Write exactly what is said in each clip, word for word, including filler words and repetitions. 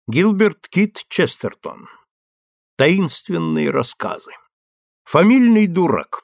Гилберт Кит Честертон. Таинственные рассказы. Фамильный дурак.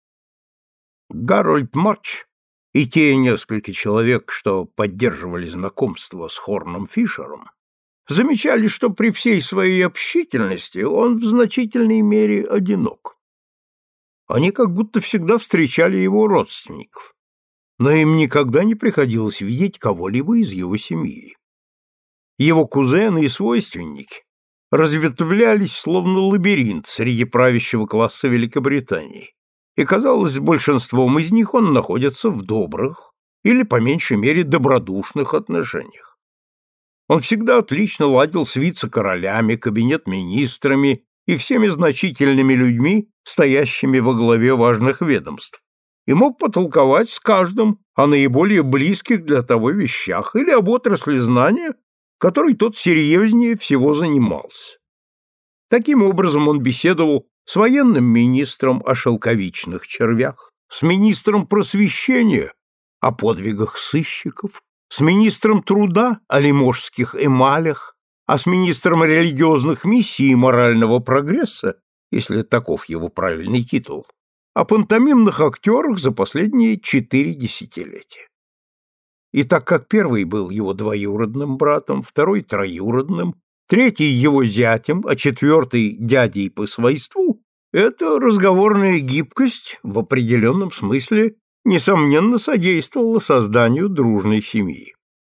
Гарольд Марч и те несколько человек, что поддерживали знакомство с Хорном Фишером, замечали, что при всей своей общительности он в значительной мере одинок. Они как будто всегда встречали его родственников, но им никогда не приходилось видеть кого-либо из его семьи. Его кузены и свойственники разветвлялись словно лабиринт среди правящего класса Великобритании, и, казалось, с большинством из них он находится в добрых или, по меньшей мере, добродушных отношениях. Он всегда отлично ладил с вице-королями, кабинет-министрами и всеми значительными людьми, стоящими во главе важных ведомств, и мог потолковать с каждым о наиболее близких для того вещах или об отрасли знания, которой тот серьезнее всего занимался. Таким образом он беседовал с военным министром о шелковичных червях, с министром просвещения о подвигах сыщиков, с министром труда о лиможских эмалях, а с министром религиозных миссий и морального прогресса, если таков его правильный титул, о пантомимных актерах за последние четыре десятилетия. И так как первый был его двоюродным братом, второй троюродным, третий его зятем, а четвертый дядей по свойству, эта разговорная гибкость в определенном смысле несомненно содействовала созданию дружной семьи.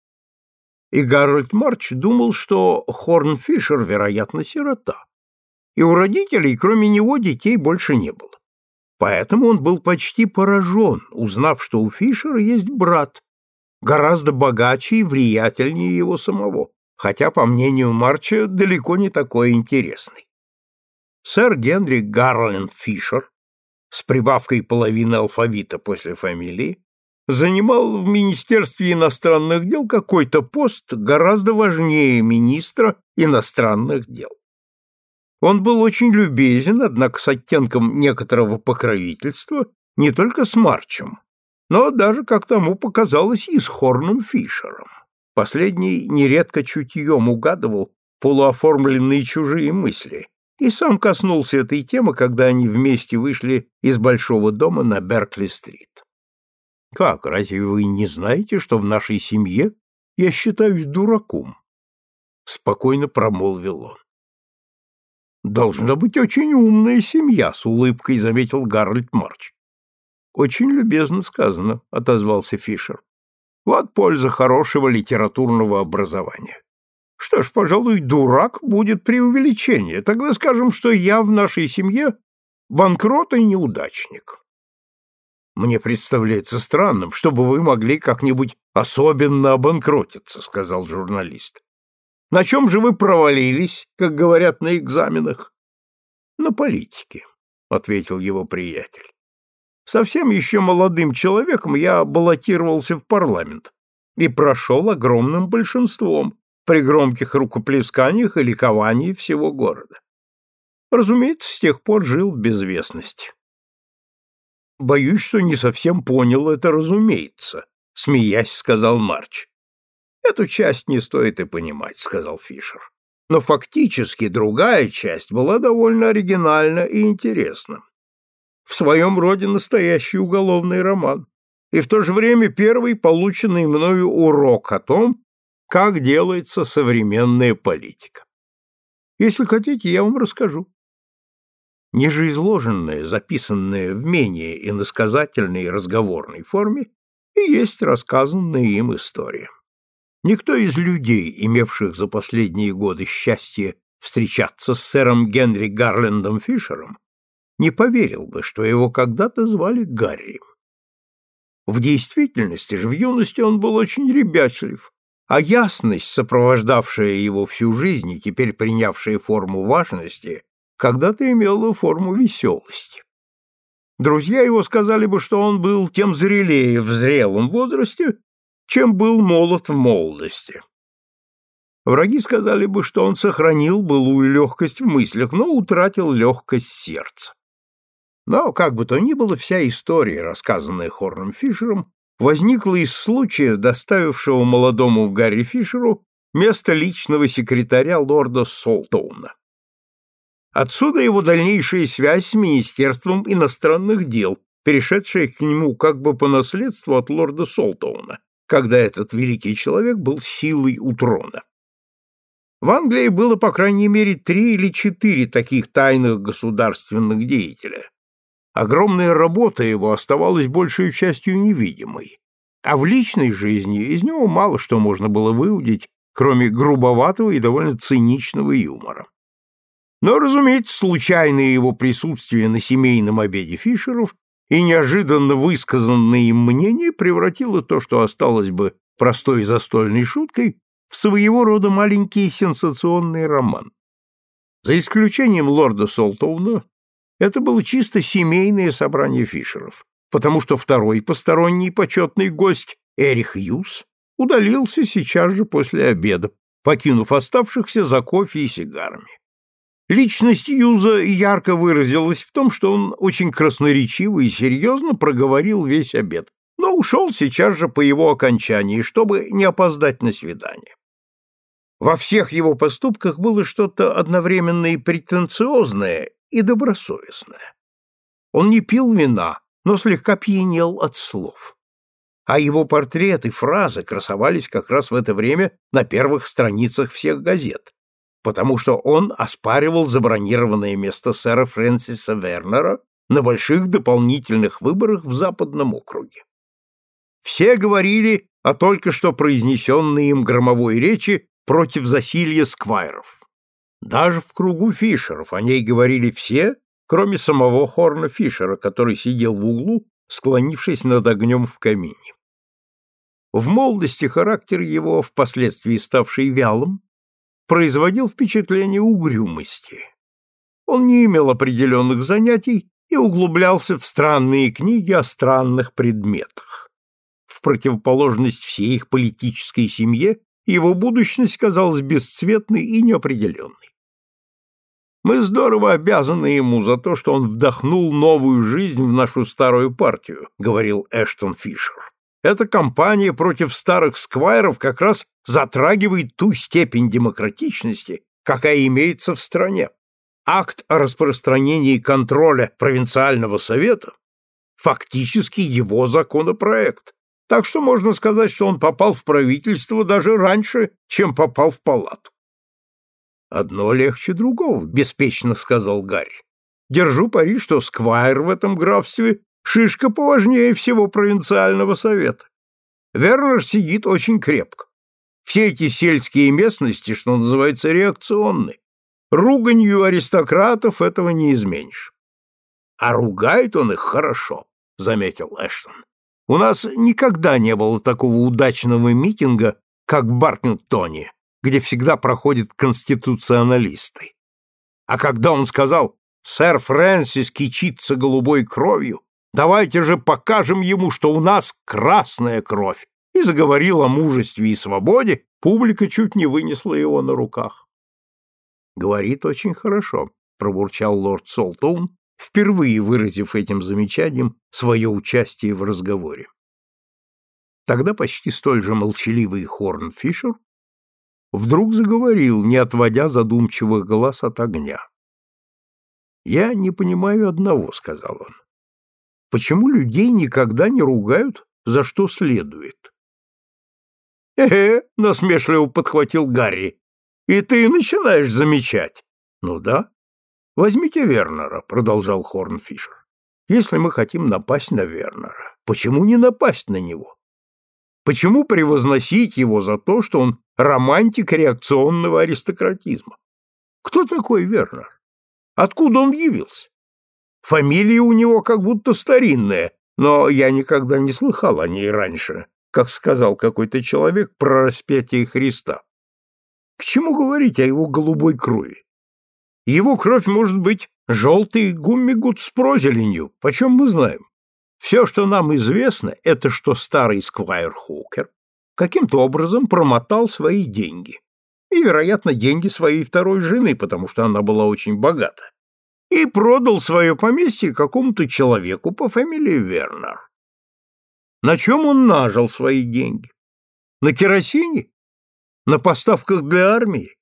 И Гарольд Марч думал, что Хорн Фишер, вероятно, сирота, и у родителей, кроме него, детей больше не было. Поэтому он был почти поражен, узнав, что у Фишера есть брат, гораздо богаче и влиятельнее его самого, хотя, по мнению Марча, далеко не такой интересный. Сэр Генри Гарленд Фишер, с прибавкой половины алфавита после фамилии, занимал в Министерстве иностранных дел какой-то пост гораздо важнее министра иностранных дел. Он был очень любезен, однако с оттенком некоторого покровительства, не только с Марчем, но даже, как тому показалось, и с Хорном Фишером. Последний нередко чутьем угадывал полуоформленные чужие мысли и сам коснулся этой темы, когда они вместе вышли из большого дома на Беркли-стрит. «Как, разве вы не знаете, что в нашей семье я считаюсь дураком?» — спокойно промолвил он. «Должна быть очень умная семья», — с улыбкой заметил Гарольд Марч. «Очень любезно сказано», — отозвался Фишер. «Вот польза хорошего литературного образования. Что ж, пожалуй, дурак будет преувеличение. Тогда скажем, что я в нашей семье банкрот и неудачник». «Мне представляется странным, чтобы вы могли как-нибудь особенно обанкротиться», — сказал журналист. «На чем же вы провалились, как говорят на экзаменах?» «На политике», — ответил его приятель. Совсем еще молодым человеком я баллотировался в парламент и прошел огромным большинством при громких рукоплесканиях и ликовании всего города. Разумеется, с тех пор жил в безвестности. «Боюсь, что не совсем понял это, разумеется», — смеясь сказал Марч. «Эту часть не стоит и понимать», — сказал Фишер. «Но фактически другая часть была довольно оригинальна и интересна. В своем роде настоящий уголовный роман, и в то же время первый полученный мною урок о том, как делается современная политика. Если хотите, я вам расскажу». Ниже изложенное, записанное в менее иносказательной и разговорной форме, и есть рассказанная им история. Никто из людей, имевших за последние годы счастье встречаться с сэром Генри Гарлендом Фишером, не поверил бы, что его когда-то звали Гарри. В действительности же в юности он был очень ребячлив, а ясность, сопровождавшая его всю жизнь и теперь принявшая форму важности, когда-то имела форму веселости. Друзья его сказали бы, что он был тем зрелее в зрелом возрасте, чем был молод в молодости. Враги сказали бы, что он сохранил былую легкость в мыслях, но утратил легкость сердца. Но, как бы то ни было, вся история, рассказанная Хорном Фишером, возникла из случая, доставившего молодому Гарри Фишеру место личного секретаря лорда Солтоуна. Отсюда его дальнейшая связь с Министерством иностранных дел, перешедшая к нему как бы по наследству от лорда Солтоуна, когда этот великий человек был силой у трона. В Англии было по крайней мере три или четыре таких тайных государственных деятеля. Огромная работа его оставалась большей частью невидимой, а в личной жизни из него мало что можно было выудить, кроме грубоватого и довольно циничного юмора. Но, разумеется, случайное его присутствие на семейном обеде Фишеров и неожиданно высказанное им мнение превратило то, что осталось бы простой застольной шуткой, в своего рода маленький сенсационный роман. За исключением лорда Солтоуна, это было чисто семейное собрание Фишеров, потому что второй посторонний почетный гость, Эрих Юс, удалился сейчас же после обеда, покинув оставшихся за кофе и сигарами. Личность Юза ярко выразилась в том, что он очень красноречиво и серьезно проговорил весь обед, но ушел сейчас же по его окончании, чтобы не опоздать на свидание. Во всех его поступках было что-то одновременно и претенциозное, и добросовестное. Он не пил вина, но слегка пьянел от слов. А его портрет и фразы красовались как раз в это время на первых страницах всех газет, потому что он оспаривал забронированное место сэра Фрэнсиса Вернера на больших дополнительных выборах в Западном округе. Все говорили о только что произнесенной им громовой речи против засилья сквайров. Даже в кругу Фишеров о ней говорили все, кроме самого Хорна Фишера, который сидел в углу, склонившись над огнем в камине. В молодости характер его, впоследствии ставший вялым, производил впечатление угрюмости. Он не имел определенных занятий и углублялся в странные книги о странных предметах. В противоположность всей их политической семье, его будущность казалась бесцветной и неопределенной. Мы здорово обязаны ему за то, что он вдохнул новую жизнь в нашу старую партию, говорил Эштон Фишер. Эта кампания против старых сквайров как раз затрагивает ту степень демократичности, какая имеется в стране. Акт о распространении контроля провинциального совета фактически его законопроект, так что можно сказать, что он попал в правительство даже раньше, чем попал в палату. «Одно легче другого», — беспечно сказал Гарри. «Держу пари, что сквайр в этом графстве шишка поважнее всего провинциального совета. Вернер сидит очень крепко. Все эти сельские местности, что называется, реакционны. Руганью аристократов этого не изменишь». «А ругает он их хорошо», — заметил Эштон. «У нас никогда не было такого удачного митинга, как в Баркингтоне, где всегда проходят конституционалисты. А когда он сказал «Сэр Фрэнсис кичится голубой кровью, давайте же покажем ему, что у нас красная кровь», и заговорил о мужестве и свободе, публика чуть не вынесла его на руках. «Говорит очень хорошо», — пробурчал лорд Солтоун, впервые выразив этим замечанием свое участие в разговоре. Тогда почти столь же молчаливый Хорн Фишер вдруг заговорил, не отводя задумчивых глаз от огня. «Я не понимаю одного», — сказал он. «Почему людей никогда не ругают, за что следует?» «Э-э», — насмешливо подхватил Гарри, — «и ты начинаешь замечать». «Ну да. Возьмите Вернера», — продолжал Хорн Фишер. «Если мы хотим напасть на Вернера, почему не напасть на него? Почему превозносить его за то, что он романтик реакционного аристократизма? Кто такой Вернер? Откуда он явился? Фамилия у него как будто старинная, но я никогда не слыхал о ней раньше, как сказал какой-то человек про распятие Христа. К чему говорить о его голубой крови? Его кровь может быть желтый гуммигут с прозеленью, почем мы знаем? Все, что нам известно, это что старый сквайр Хукер каким-то образом промотал свои деньги. И, вероятно, деньги своей второй жены, потому что она была очень богата. И продал свое поместье какому-то человеку по фамилии Вернер. На чем он нажил свои деньги? На керосине? На поставках для армии?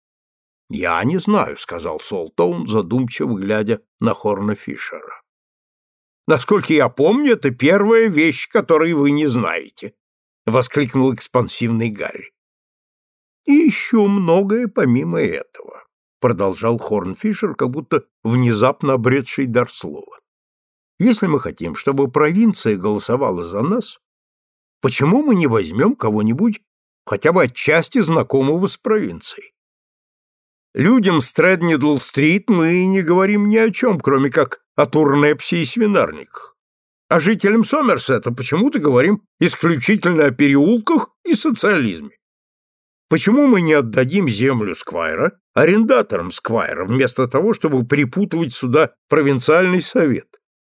Я не знаю, сказал Солтоун, задумчиво глядя на Хорна Фишера. Насколько я помню, это первая вещь, которую вы не знаете, воскликнул экспансивный Гарри. И еще многое помимо этого, продолжал Хорн Фишер, как будто внезапно обретший дар слова. Если мы хотим, чтобы провинция голосовала за нас, почему мы не возьмем кого-нибудь хотя бы отчасти знакомого с провинцией? Людям с Треднидл-стрит мы не говорим ни о чем, кроме как о Турнепсе и свинарниках. А жителям Сомерсета почему-то говорим исключительно о переулках и социализме. Почему мы не отдадим землю Сквайра арендаторам Сквайра, вместо того, чтобы припутывать сюда провинциальный совет?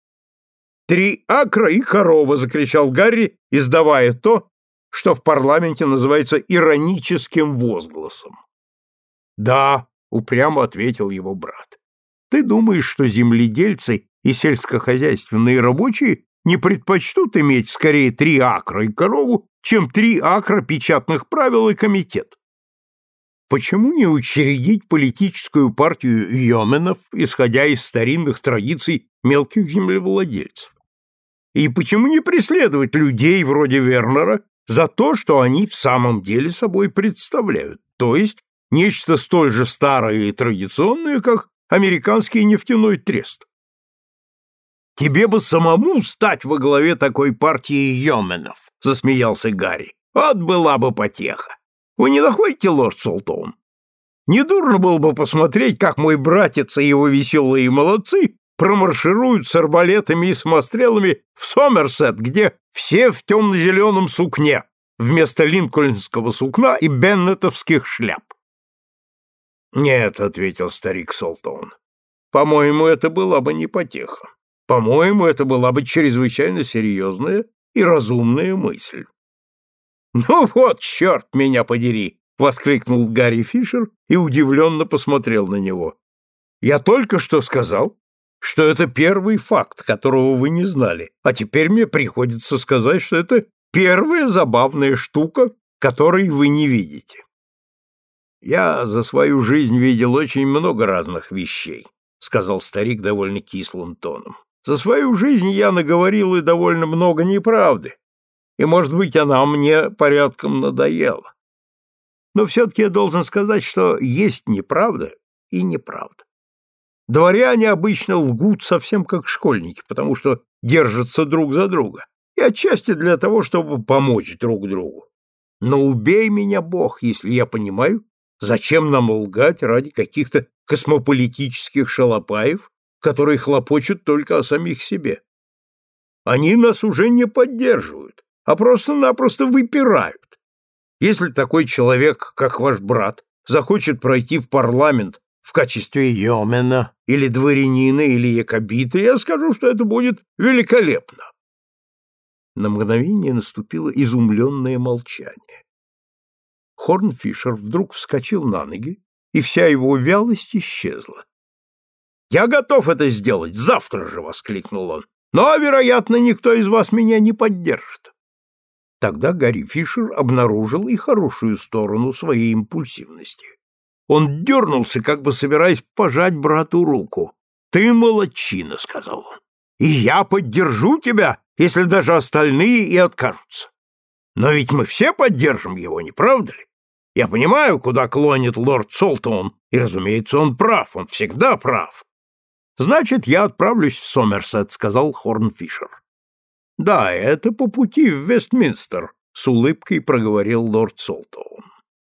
«Три акра и корова!» — закричал Гарри, издавая то, что в парламенте называется ироническим возгласом. «Да», — упрямо ответил его брат. «Ты думаешь, что земледельцы и сельскохозяйственные рабочие не предпочтут иметь скорее три акра и корову, чем три акра печатных правил и комитет? Почему не учредить политическую партию йоменов, исходя из старинных традиций мелких землевладельцев? И почему не преследовать людей вроде Вернера за то, что они в самом деле собой представляют, то есть нечто столь же старое и традиционное, как американский нефтяной трест? «Тебе бы самому стать во главе такой партии йоменов», — засмеялся Гарри. «Вот была бы потеха. Вы не находите, лорд Солтоун? Недурно было бы посмотреть, как мой братец и его веселые молодцы промаршируют с арбалетами и самострелами в Сомерсет, где все в темно-зеленом сукне, вместо линкольнского сукна и беннетовских шляп». «Нет», — ответил старик Солтоун, — «по-моему, это была бы не потеха. По-моему, это была бы чрезвычайно серьезная и разумная мысль». «Ну вот, черт меня подери!» — воскликнул Гарри Фишер и удивленно посмотрел на него. «Я только что сказал, что это первый факт, которого вы не знали, а теперь мне приходится сказать, что это первая забавная штука, которой вы не видите». «Я за свою жизнь видел очень много разных вещей», — сказал старик довольно кислым тоном. «За свою жизнь я наговорил и довольно много неправды, и, может быть, она мне порядком надоела. Но все-таки я должен сказать, что есть неправда и неправда. Дворяне обычно лгут совсем как школьники, потому что держатся друг за друга, и отчасти для того, чтобы помочь друг другу. Но убей меня, Бог, если я понимаю, зачем нам лгать ради каких-то космополитических шалопаев, которые хлопочут только о самих себе. Они нас уже не поддерживают, а просто-напросто выпирают. Если такой человек, как ваш брат, захочет пройти в парламент в качестве йомена или дворянина или якобита, я скажу, что это будет великолепно». На мгновение наступило изумленное молчание. Хорн Фишер вдруг вскочил на ноги, и вся его вялость исчезла. «Я готов это сделать завтра же!» — воскликнул он. «Но, вероятно, никто из вас меня не поддержит». Тогда Гарри Фишер обнаружил и хорошую сторону своей импульсивности. Он дернулся, как бы собираясь пожать брату руку. «Ты молодчина!» — сказал он. «И я поддержу тебя, если даже остальные и откажутся. Но ведь мы все поддержим его, не правда ли? Я понимаю, куда клонит лорд Солтоун, и, разумеется, он прав, он всегда прав. «Значит, я отправлюсь в Сомерсет», — сказал Хорн Фишер. «Да, это по пути в Вестминстер», — с улыбкой проговорил лорд Солтоун.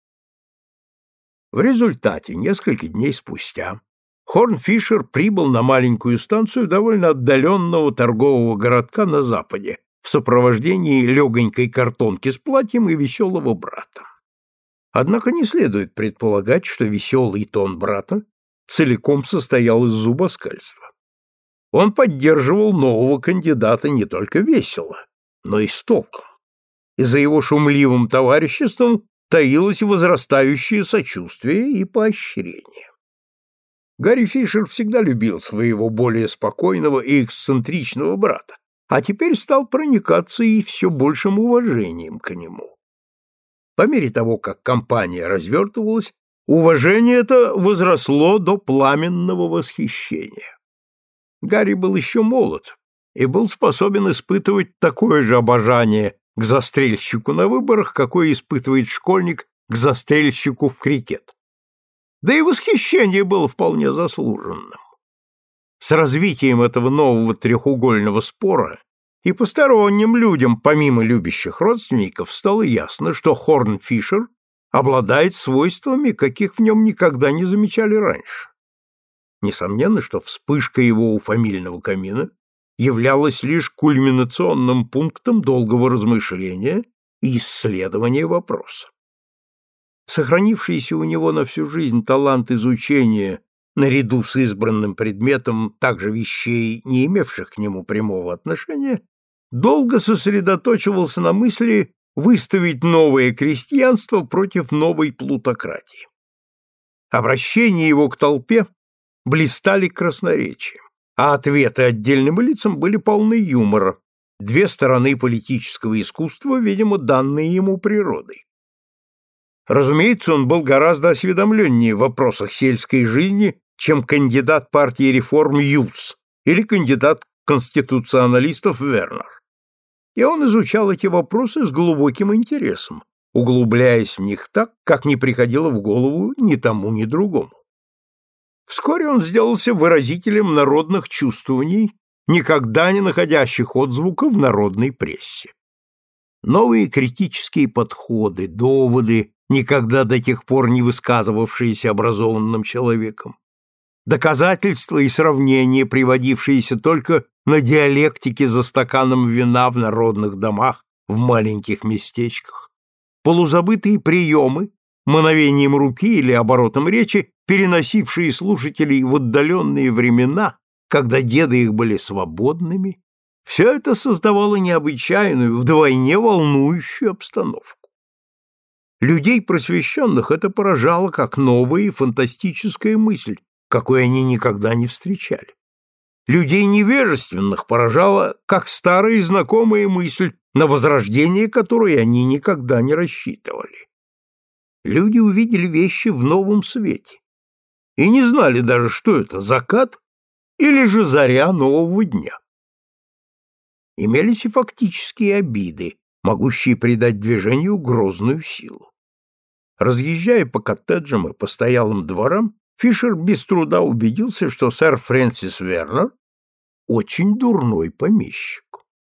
В результате, несколько дней спустя, Хорн Фишер прибыл на маленькую станцию довольно отдаленного торгового городка на западе в сопровождении легонькой картонки с платьем и веселого брата. Однако не следует предполагать, что веселый тон брата целиком состоял из зубоскальства. Он поддерживал нового кандидата не только весело, но и с толком. И за его шумливым товариществом таилось возрастающее сочувствие и поощрение. Гарри Фишер всегда любил своего более спокойного и эксцентричного брата, а теперь стал проникаться и все большим уважением к нему. По мере того, как кампания развертывалась, уважение это возросло до пламенного восхищения. Гарри был еще молод и был способен испытывать такое же обожание к застрельщику на выборах, какое испытывает школьник к застрельщику в крикет. Да и восхищение было вполне заслуженным. С развитием этого нового треугольного спора и посторонним людям, помимо любящих родственников, стало ясно, что Хорн-Фишер обладает свойствами, каких в нем никогда не замечали раньше. Несомненно, что вспышка его у фамильного камина являлась лишь кульминационным пунктом долгого размышления и исследования вопроса. Сохранившийся у него на всю жизнь талант изучения наряду с избранным предметом также вещей, не имевших к нему прямого отношения, долго сосредоточивался на мысли выставить новое крестьянство против новой плутократии. Обращения его к толпе блистали красноречием, а ответы отдельным лицам были полны юмора, две стороны политического искусства, видимо, данные ему природой. Разумеется, он был гораздо осведомленнее в вопросах сельской жизни, чем кандидат партии реформ Юс или кандидат конституционалистов Вернер. И он изучал эти вопросы с глубоким интересом, углубляясь в них так, как не приходило в голову ни тому, ни другому. Вскоре он сделался выразителем народных чувствований, никогда не находящих отзвука в народной прессе. Новые критические подходы, доводы, никогда до тех пор не высказывавшиеся образованным человеком, доказательства и сравнения, приводившиеся только на диалектике за стаканом вина в народных домах, в маленьких местечках, полузабытые приемы, мановением руки или оборотом речи, переносившие слушателей в отдаленные времена, когда деды их были свободными, все это создавало необычайную, вдвойне волнующую обстановку. Людей просвещенных это поражало как новая и фантастическая мысль, какой они никогда не встречали. Людей невежественных поражала как старая и знакомая мысль, на возрождение которой они никогда не рассчитывали. Люди увидели вещи в новом свете и не знали даже, что это закат или же заря нового дня. Имелись и фактические обиды, могущие придать движению грозную силу. Разъезжая по коттеджам и постоялым дворам, Фишер без труда убедился, что сэр Фрэнсис Вернер очень дурной помещик.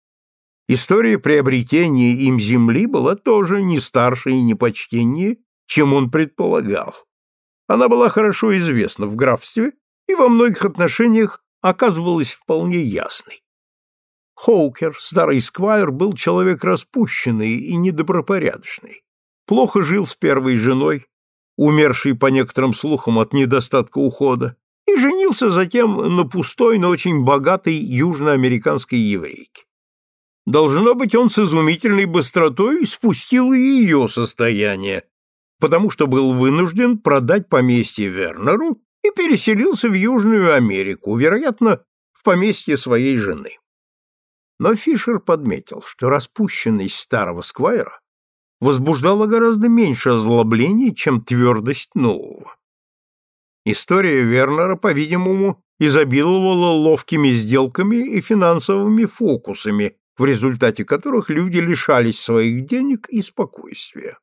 История приобретения им земли была тоже не старше и не почтеннее, чем он предполагал. Она была хорошо известна в графстве и во многих отношениях оказывалась вполне ясной. Хоукер, старый сквайр, был человек распущенный и недобропорядочный. Плохо жил с первой женой, умершей по некоторым слухам от недостатка ухода, и женился затем на пустой, но очень богатой южноамериканской еврейке. Должно быть, он с изумительной быстротой спустил и ее состояние, потому что был вынужден продать поместье Вернеру и переселился в Южную Америку, вероятно, в поместье своей жены. Но Фишер подметил, что распущенность старого сквайра возбуждала гораздо меньше озлобления, чем твердость нового. История Вернера, по-видимому, изобиловала ловкими сделками и финансовыми фокусами, в результате которых люди лишались своих денег и спокойствия.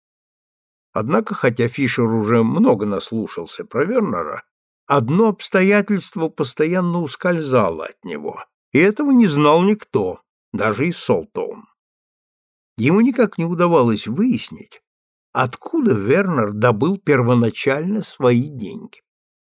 Однако, хотя Фишер уже много наслушался про Вернера, одно обстоятельство постоянно ускользало от него, и этого не знал никто, даже из Солтоун. Ему никак не удавалось выяснить, откуда Вернер добыл первоначально свои деньги.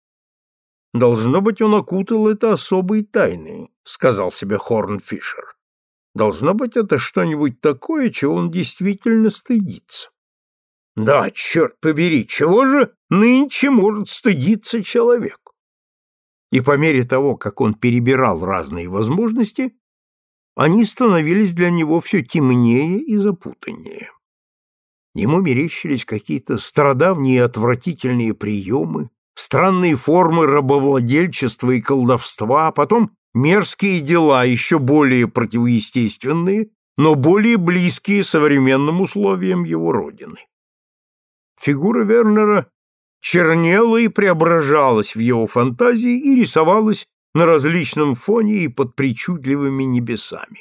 «Должно быть, он окутал это особой тайной», — сказал себе Хорн-Фишер. «Должно быть, это что-нибудь такое, чего он действительно стыдится». Да, черт побери, чего же нынче может стыдиться человек? И по мере того, как он перебирал разные возможности, они становились для него все темнее и запутаннее. Ему мерещились какие-то стародавние и отвратительные приемы, странные формы рабовладельчества и колдовства, а потом мерзкие дела, еще более противоестественные, но более близкие современным условиям его родины. Фигура Вернера чернела и преображалась в его фантазии и рисовалась на различном фоне и под причудливыми небесами.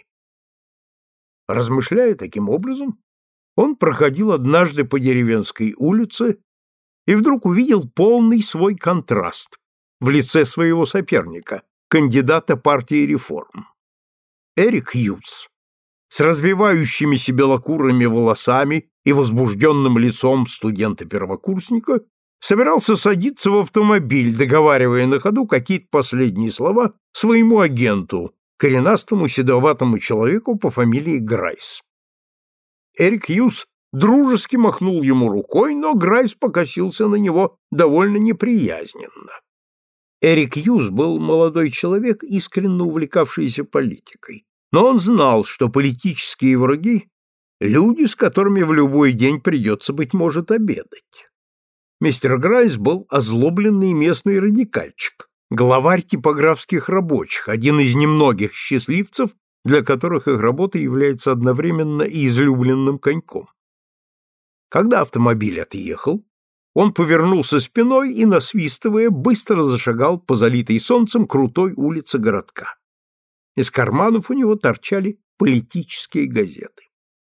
Размышляя таким образом, он проходил однажды по деревенской улице и вдруг увидел полный свой контраст в лице своего соперника, кандидата партии реформ. Эрик Хьюз с развивающимися белокурыми волосами и возбужденным лицом студента-первокурсника собирался садиться в автомобиль, договаривая на ходу какие-то последние слова своему агенту, коренастому седоватому человеку по фамилии Грайс. Эрик Хьюз дружески махнул ему рукой, но Грайс покосился на него довольно неприязненно. Эрик Хьюз был молодой человек, искренне увлекавшийся политикой, но он знал, что политические враги — люди, с которыми в любой день придется, быть может, обедать. Мистер Грайс был озлобленный местный радикальчик, главарь типографских рабочих, один из немногих счастливцев, для которых их работа является одновременно и излюбленным коньком. Когда автомобиль отъехал, он повернулся спиной и, насвистывая, быстро зашагал по залитой солнцем крутой улице городка. Из карманов у него торчали политические газеты.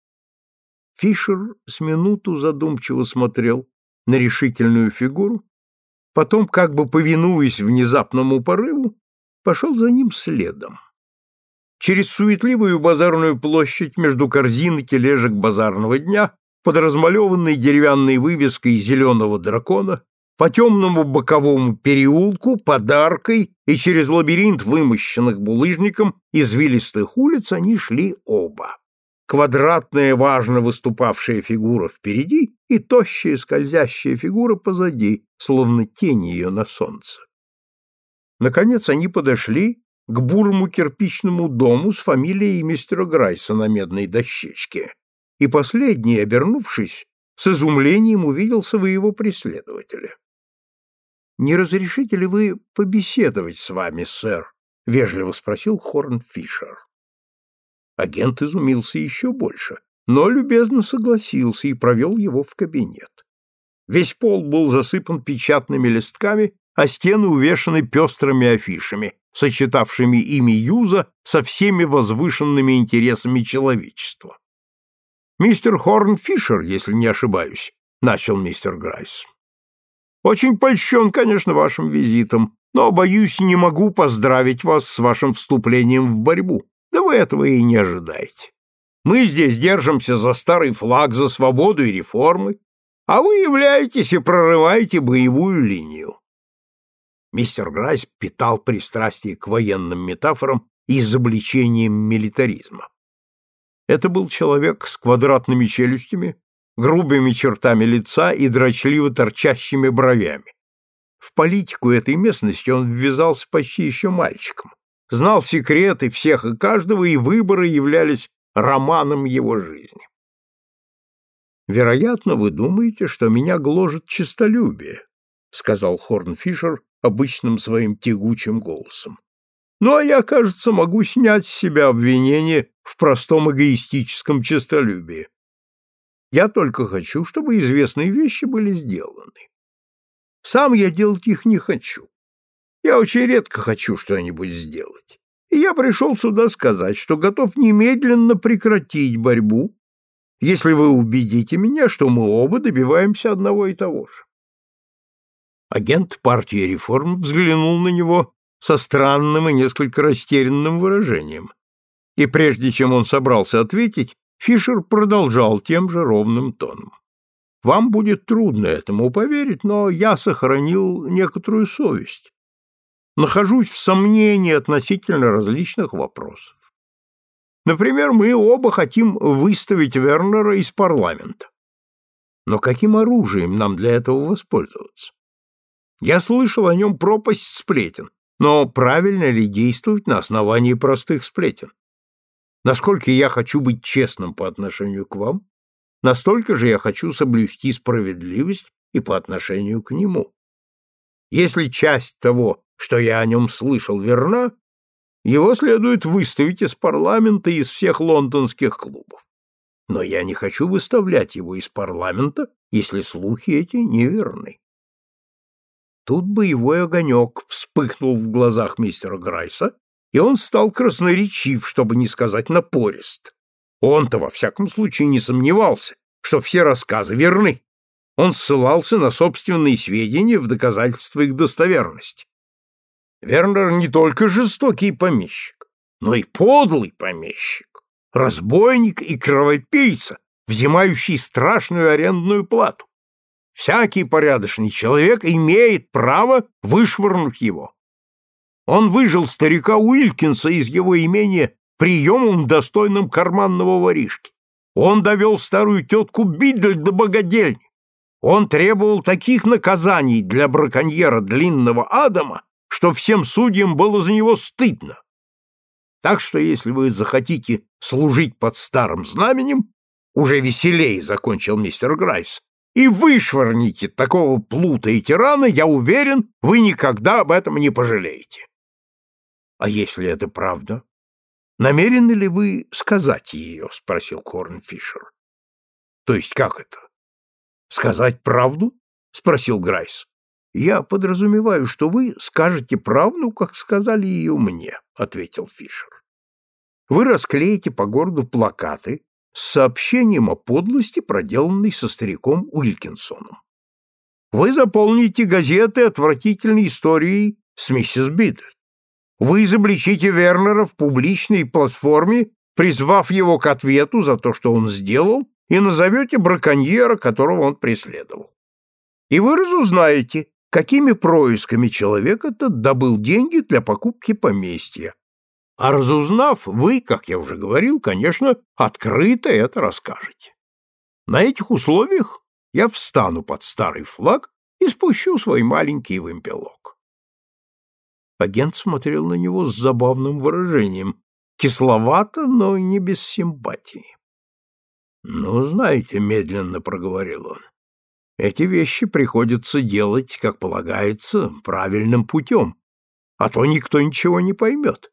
Фишер с минуту задумчиво смотрел на решительную фигуру, потом, как бы повинуясь внезапному порыву, пошел за ним следом. Через суетливую базарную площадь между корзин и тележек базарного дня, под размалеванной деревянной вывеской зеленого дракона, по темному боковому переулку, под аркой и через лабиринт вымощенных булыжником извилистых улиц они шли оба. Квадратная, важно выступавшая фигура впереди и тощая скользящая фигура позади, словно тень ее на солнце. Наконец они подошли к бурому кирпичному дому с фамилией мистера Грайса на медной дощечке, и последний, обернувшись, с изумлением увидел своего преследователя. «Не разрешите ли вы побеседовать с вами, сэр?» — вежливо спросил Хорн Фишер. Агент изумился еще больше, но любезно согласился и провел его в кабинет. Весь пол был засыпан печатными листками, а стены увешаны пестрыми афишами, сочетавшими имя Юза со всеми возвышенными интересами человечества. «Мистер Хорн Фишер, если не ошибаюсь», — начал мистер Грайс. «Очень польщен, конечно, вашим визитом, но, боюсь, не могу поздравить вас с вашим вступлением в борьбу. Да вы этого и не ожидаете. Мы здесь держимся за старый флаг, за свободу и реформы, а вы являетесь и прорываете боевую линию». Мистер Грайс питал пристрастие к военным метафорам и изобличениям милитаризма. Это был человек с квадратными челюстями, грубыми чертами лица и дрочливо торчащими бровями. В политику этой местности он ввязался почти еще мальчиком, знал секреты всех и каждого, и выборы являлись романом его жизни. «Вероятно, вы думаете, что меня гложет честолюбие», — сказал Хорн Фишер обычным своим тягучим голосом. «Ну, а я, кажется, могу снять с себя обвинение в простом эгоистическом честолюбии. Я только хочу, чтобы известные вещи были сделаны. Сам я делать их не хочу. Я очень редко хочу что-нибудь сделать. И я пришел сюда сказать, что готов немедленно прекратить борьбу, если вы убедите меня, что мы оба добиваемся одного и того же». Агент партии реформ взглянул на него со странным и несколько растерянным выражением. И прежде чем он собрался ответить, Фишер продолжал тем же ровным тоном. «Вам будет трудно этому поверить, но я сохранил некоторую совесть. Нахожусь в сомнении относительно различных вопросов. Например, мы оба хотим выставить Вернера из парламента. Но каким оружием нам для этого воспользоваться? Я слышал о нем пропасть сплетен, но правильно ли действовать на основании простых сплетен? Насколько я хочу быть честным по отношению к вам, настолько же я хочу соблюсти справедливость и по отношению к нему. Если часть того, что я о нем слышал, верна, Его следует выставить из парламента и из всех лондонских клубов. Но я не хочу выставлять его из парламента, если слухи эти неверны. Тут боевой огонек вспыхнул в глазах мистера Грайса, и он стал красноречив, чтобы не сказать напорист. Он-то, во всяком случае, не сомневался, что все рассказы верны. Он ссылался на собственные сведения в доказательство их достоверности. Вернер не только жестокий помещик, но и подлый помещик, разбойник и кровопийца, взимающий страшную арендную плату. Всякий порядочный человек имеет право вышвырнуть его. Он выжил старика Уилкинса из его имения приемом, достойным карманного воришки. Он довел старую тетку Бидль до богадельни. Он требовал таких наказаний для браконьера Длинного Адама, что всем судьям было за него стыдно. Так что, если вы захотите служить под старым знаменем, уже веселей, — закончил мистер Грайс, — и вышвырните такого плута и тирана, я уверен, вы никогда об этом не пожалеете. А если это правда, намерены ли вы сказать ее? — спросил Хорнфишер. — То есть как это? Сказать правду? — спросил Грайс. — Я подразумеваю, что вы скажете правду, как сказали ее мне, — ответил Фишер. Вы расклеите по городу плакаты с сообщением о подлости, проделанной со стариком Уилкинсоном. Вы заполните газеты отвратительной историей с миссис Бидль. Вы изобличите Вернера в публичной платформе, призвав его к ответу за то, что он сделал, и назовете браконьера, которого он преследовал. И вы разузнаете, какими происками человек этот добыл деньги для покупки поместья. А разузнав, вы, как я уже говорил, конечно, открыто это расскажете. На этих условиях я встану под старый флаг и спущу свой маленький вымпелок. Агент смотрел на него с забавным выражением, кисловато, но не без симпатии. «Ну, знаете, — медленно проговорил он, — эти вещи приходится делать, как полагается, правильным путем, а то никто ничего не поймет.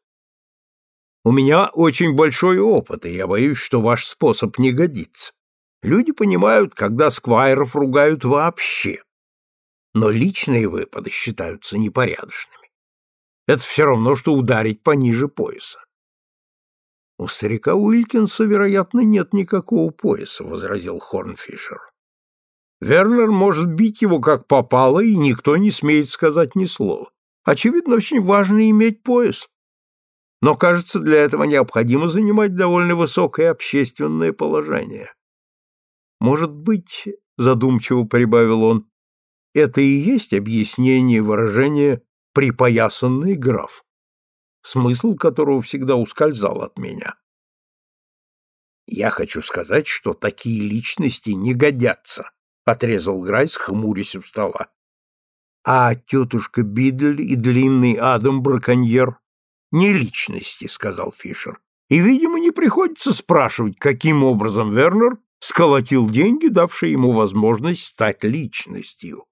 У меня очень большой опыт, и я боюсь, что ваш способ не годится. Люди понимают, когда сквайров ругают вообще, но личные выпады считаются непорядочными. Это все равно, что ударить пониже пояса. У старика Уилкинса, вероятно, нет никакого пояса, — возразил Хорнфишер. Вернер может бить его как попало, и никто не смеет сказать ни слова. Очевидно, очень важно иметь пояс. Но, кажется, для этого необходимо занимать довольно высокое общественное положение. Может быть, — задумчиво прибавил он, — это и есть объяснение выражения «припоясанный граф», смысл которого всегда ускользал от меня. «Я хочу сказать, что такие личности не годятся», — отрезал Грайс, хмурясь у стола. «А тетушка Бидль и длинный Адам-браконьер не личности», — сказал Фишер. «И, видимо, не приходится спрашивать, каким образом Вернер сколотил деньги, давшие ему возможность стать личностью».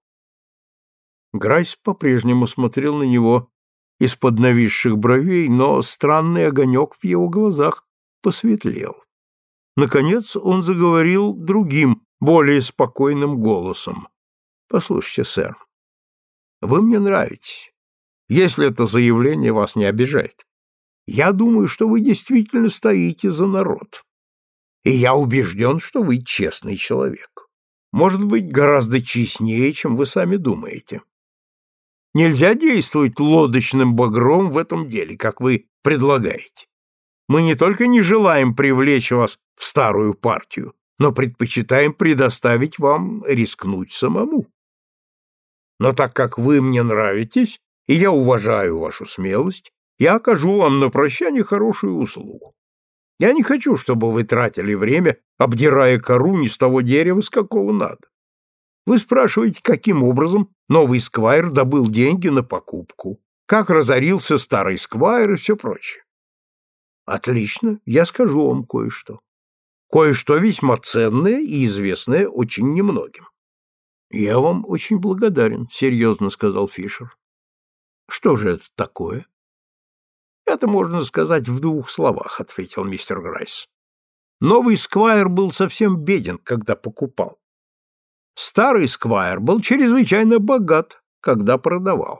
Грайс по-прежнему смотрел на него из-под нависших бровей, но странный огонек в его глазах посветлел. Наконец он заговорил другим, более спокойным голосом. «Послушайте, сэр, вы мне нравитесь, если это заявление вас не обижает. Я думаю, что вы действительно стоите за народ. И я убежден, что вы честный человек. Может быть, гораздо честнее, чем вы сами думаете. Нельзя действовать лодочным багром в этом деле, как вы предлагаете. Мы не только не желаем привлечь вас в старую партию, но предпочитаем предоставить вам рискнуть самому. Но так как вы мне нравитесь, и я уважаю вашу смелость, я окажу вам на прощание хорошую услугу. Я не хочу, чтобы вы тратили время, обдирая кору не с того дерева, с какого надо. Вы спрашиваете, каким образом новый сквайр добыл деньги на покупку, как разорился старый сквайр и все прочее. Отлично, я скажу вам кое-что. Кое-что весьма ценное и известное очень немногим. Я вам очень благодарен, серьезно сказал Фишер. Что же это такое? Это можно сказать в двух словах, ответил мистер Грайс. Новый сквайр был совсем беден, когда покупал. Старый сквайр был чрезвычайно богат, когда продавал.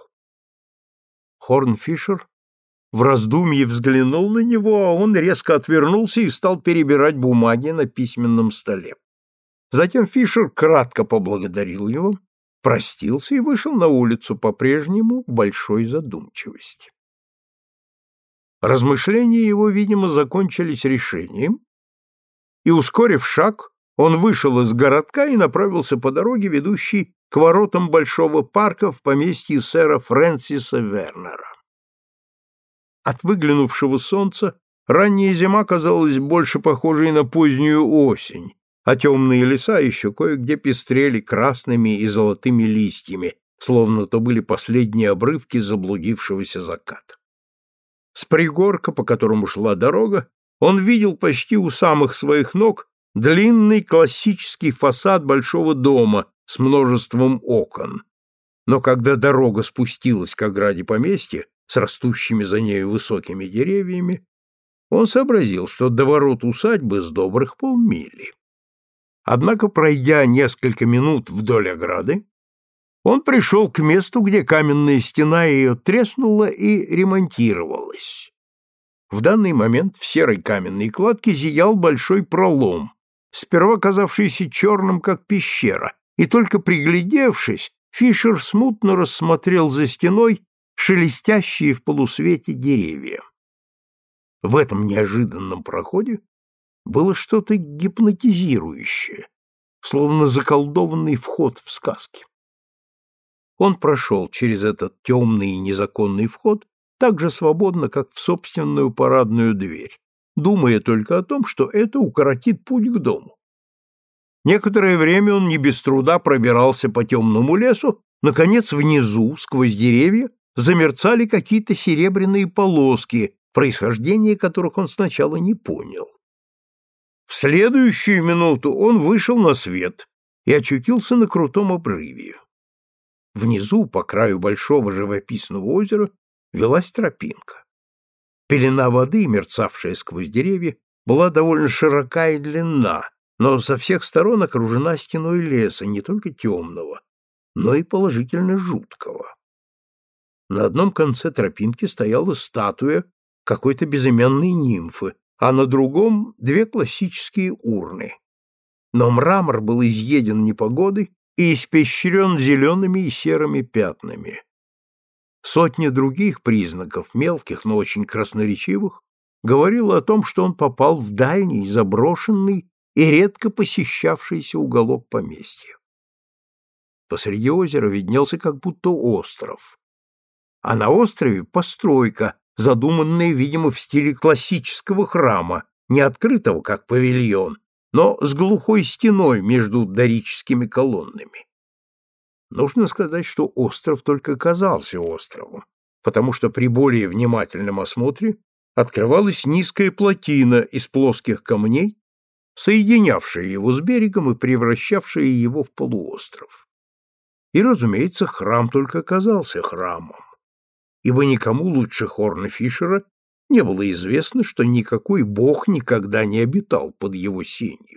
Хорн-Фишер в раздумье взглянул на него, а он резко отвернулся и стал перебирать бумаги на письменном столе. Затем Фишер кратко поблагодарил его, простился и вышел на улицу, по-прежнему в большой задумчивости. Размышления его, видимо, закончились решением, и, ускорив шаг, он вышел из городка и направился по дороге, ведущей к воротам большого парка в поместье сэра Фрэнсиса Вернера. От выглянувшего солнца ранняя зима казалась больше похожей на позднюю осень, а темные леса еще кое-где пестрели красными и золотыми листьями, словно то были последние обрывки заблудившегося заката. С пригорка, по которому шла дорога, он видел почти у самых своих ног длинный классический фасад большого дома с множеством окон. Но когда дорога спустилась к ограде поместья с растущими за нею высокими деревьями, он сообразил, что до ворот усадьбы с добрых полмили. Однако, пройдя несколько минут вдоль ограды, он пришел к месту, где каменная стена ее треснула и ремонтировалась. В данный момент в серой каменной кладке зиял большой пролом, сперва казавшийся черным, как пещера, и только приглядевшись, Фишер смутно рассмотрел за стеной шелестящие в полусвете деревья. В этом неожиданном проходе было что-то гипнотизирующее, словно заколдованный вход в сказки. Он прошел через этот темный и незаконный вход так же свободно, как в собственную парадную дверь, думая только о том, что это укоротит путь к дому. Некоторое время он не без труда пробирался по темному лесу, наконец внизу, сквозь деревья, замерцали какие-то серебряные полоски, происхождение которых он сначала не понял. В следующую минуту он вышел на свет и очутился на крутом обрыве. Внизу, по краю большого живописного озера, велась тропинка. Пелена воды, мерцавшая сквозь деревья, была довольно широка и длинна, но со всех сторон окружена стеной леса, не только темного, но и положительно жуткого. На одном конце тропинки стояла статуя какой-то безымянной нимфы, а на другом — две классические урны. Но мрамор был изъеден непогодой и испещрен зелеными и серыми пятнами. Сотня других признаков, мелких, но очень красноречивых, говорила о том, что он попал в дальний, заброшенный и редко посещавшийся уголок поместья. Посреди озера виднелся как будто остров, а на острове постройка, задуманная, видимо, в стиле классического храма, не открытого, как павильон, но с глухой стеной между дорическими колоннами. Нужно сказать, что остров только казался островом, потому что при более внимательном осмотре открывалась низкая плотина из плоских камней, соединявшая его с берегом и превращавшая его в полуостров. И, разумеется, храм только казался храмом, ибо никому лучше Хорна Фишера не было известно, что никакой бог никогда не обитал под его сенью.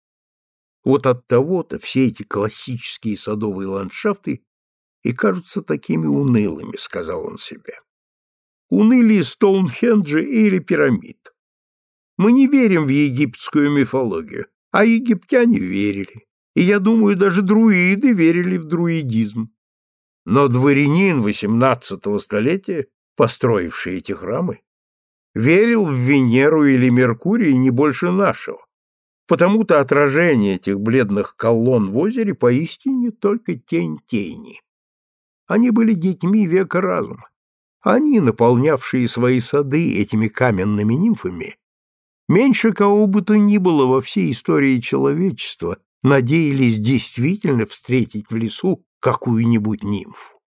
Вот оттого-то все эти классические садовые ландшафты и кажутся такими унылыми, сказал он себе. Унылее Стоунхенджа или пирамид. Мы не верим в египетскую мифологию, а египтяне верили, и, я думаю, даже друиды верили в друидизм. Но дворянин восемнадцатого столетия, построивший эти храмы, верил в Венеру или Меркурий не больше нашего. Потому-то отражение этих бледных колонн в озере поистине только тень тени. Они были детьми века разума. Они, наполнявшие свои сады этими каменными нимфами, меньше кого бы то ни было во всей истории человечества надеялись действительно встретить в лесу какую-нибудь нимфу.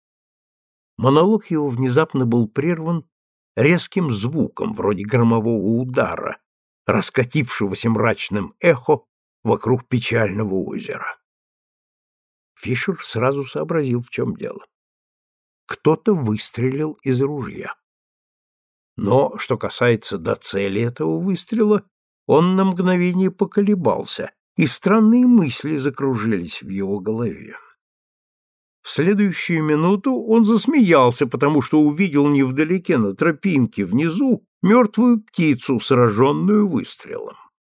Монолог его внезапно был прерван резким звуком, вроде громового удара, раскатившегося мрачным эхо вокруг печального озера. Фишер сразу сообразил, в чем дело. Кто-то выстрелил из ружья. Но, что касается до цели этого выстрела, он на мгновение поколебался, и странные мысли закружились в его голове. В следующую минуту он засмеялся, потому что увидел невдалеке на тропинке внизу мертвую птицу, сраженную выстрелом.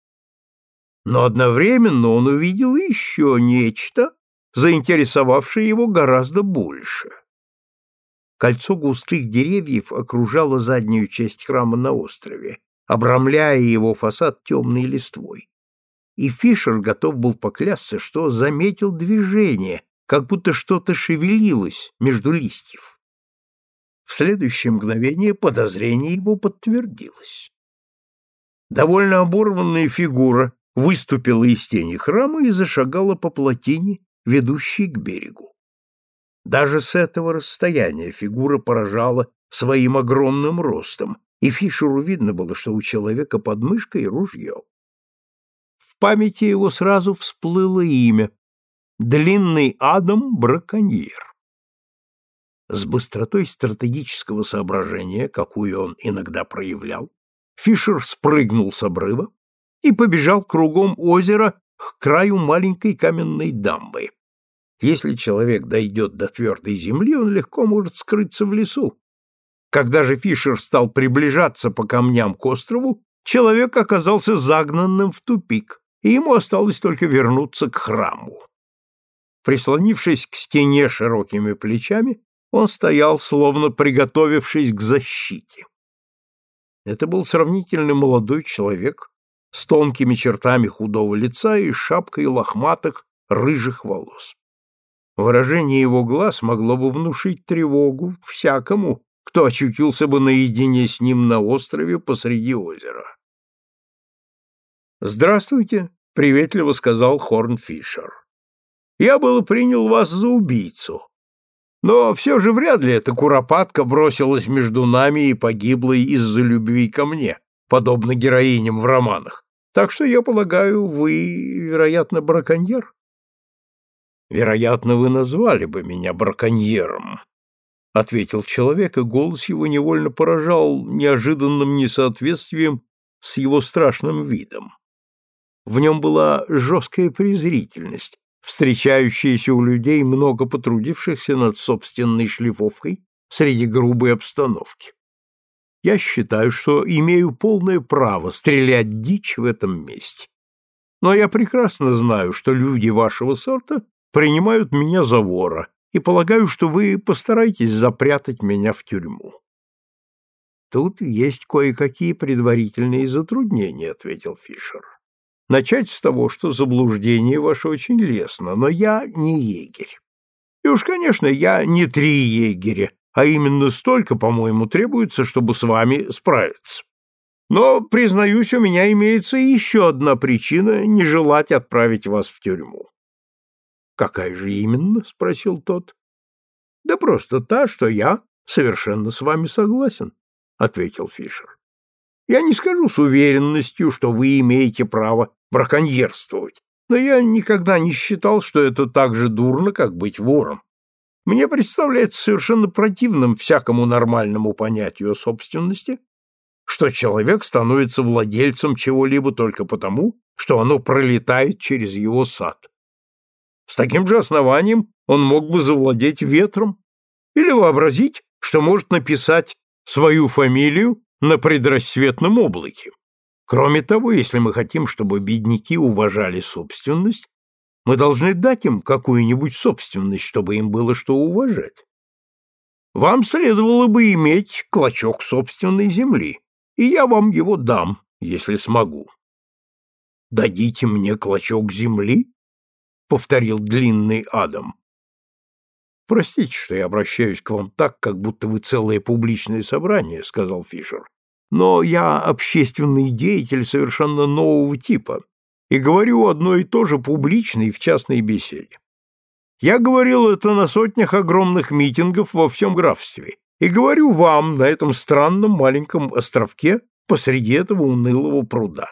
Но одновременно он увидел еще нечто, заинтересовавшее его гораздо больше. Кольцо густых деревьев окружало заднюю часть храма на острове, обрамляя его фасад темной листвой. И Фишер готов был поклясться, что заметил движение, как будто что-то шевелилось между листьев. В следующее мгновение подозрение его подтвердилось. Довольно оборванная фигура выступила из тени храма и зашагала по плотине, ведущей к берегу. Даже с этого расстояния фигура поражала своим огромным ростом, и Фишеру видно было, что у человека под мышкой ружье. В памяти его сразу всплыло имя — Длинный Адам Браконьер. С быстротой стратегического соображения, какую он иногда проявлял, Фишер спрыгнул с обрыва и побежал кругом озера к краю маленькой каменной дамбы. Если человек дойдет до твердой земли, он легко может скрыться в лесу. Когда же Фишер стал приближаться по камням к острову, человек оказался загнанным в тупик, и ему осталось только вернуться к храму. Прислонившись к стене широкими плечами, он стоял, словно приготовившись к защите. Это был сравнительно молодой человек с тонкими чертами худого лица и шапкой лохматых рыжих волос. Выражение его глаз могло бы внушить тревогу всякому, кто очутился бы наедине с ним на острове посреди озера. «Здравствуйте», — приветливо сказал Хорн Фишер. «Я было принял вас за убийцу, но все же вряд ли эта куропатка бросилась между нами и погибла из-за любви ко мне, подобно героиням в романах. Так что, я полагаю, вы, вероятно, браконьер?» «Вероятно, вы назвали бы меня браконьером», — ответил человек, и голос его невольно поражал неожиданным несоответствием с его страшным видом. В нем была жесткая презрительность, встречающаяся у людей, много потрудившихся над собственной шлифовкой среди грубой обстановки. Я считаю, что имею полное право стрелять дичь в этом месте. Но я прекрасно знаю, что люди вашего сорта принимают меня за вора, и полагаю, что вы постараетесь запрятать меня в тюрьму. Тут есть кое-какие предварительные затруднения, ответил Фишер. Начать с того, что заблуждение ваше очень лестно, но я не егерь. И уж, конечно, я не три егеря, а именно столько, по-моему, требуется, чтобы с вами справиться. Но, признаюсь, у меня имеется еще одна причина не желать отправить вас в тюрьму. «Какая же именно?» — спросил тот. «Да просто та, что я совершенно с вами согласен», — ответил Фишер. «Я не скажу с уверенностью, что вы имеете право браконьерствовать, но я никогда не считал, что это так же дурно, как быть вором. Мне представляется совершенно противным всякому нормальному понятию о собственности, что человек становится владельцем чего-либо только потому, что оно пролетает через его сад. С таким же основанием он мог бы завладеть ветром или вообразить, что может написать свою фамилию на предрассветном облаке. Кроме того, если мы хотим, чтобы бедняки уважали собственность, мы должны дать им какую-нибудь собственность, чтобы им было что уважать. Вам следовало бы иметь клочок собственной земли, и я вам его дам, если смогу. «Дадите мне клочок земли?» — повторил Длинный Адам. «Простите, что я обращаюсь к вам так, как будто вы целое публичное собрание», — сказал Фишер. «Но я общественный деятель совершенно нового типа и говорю одно и то же публично и в частной беседе. Я говорил это на сотнях огромных митингов во всем графстве и говорю вам на этом странном маленьком островке посреди этого унылого пруда.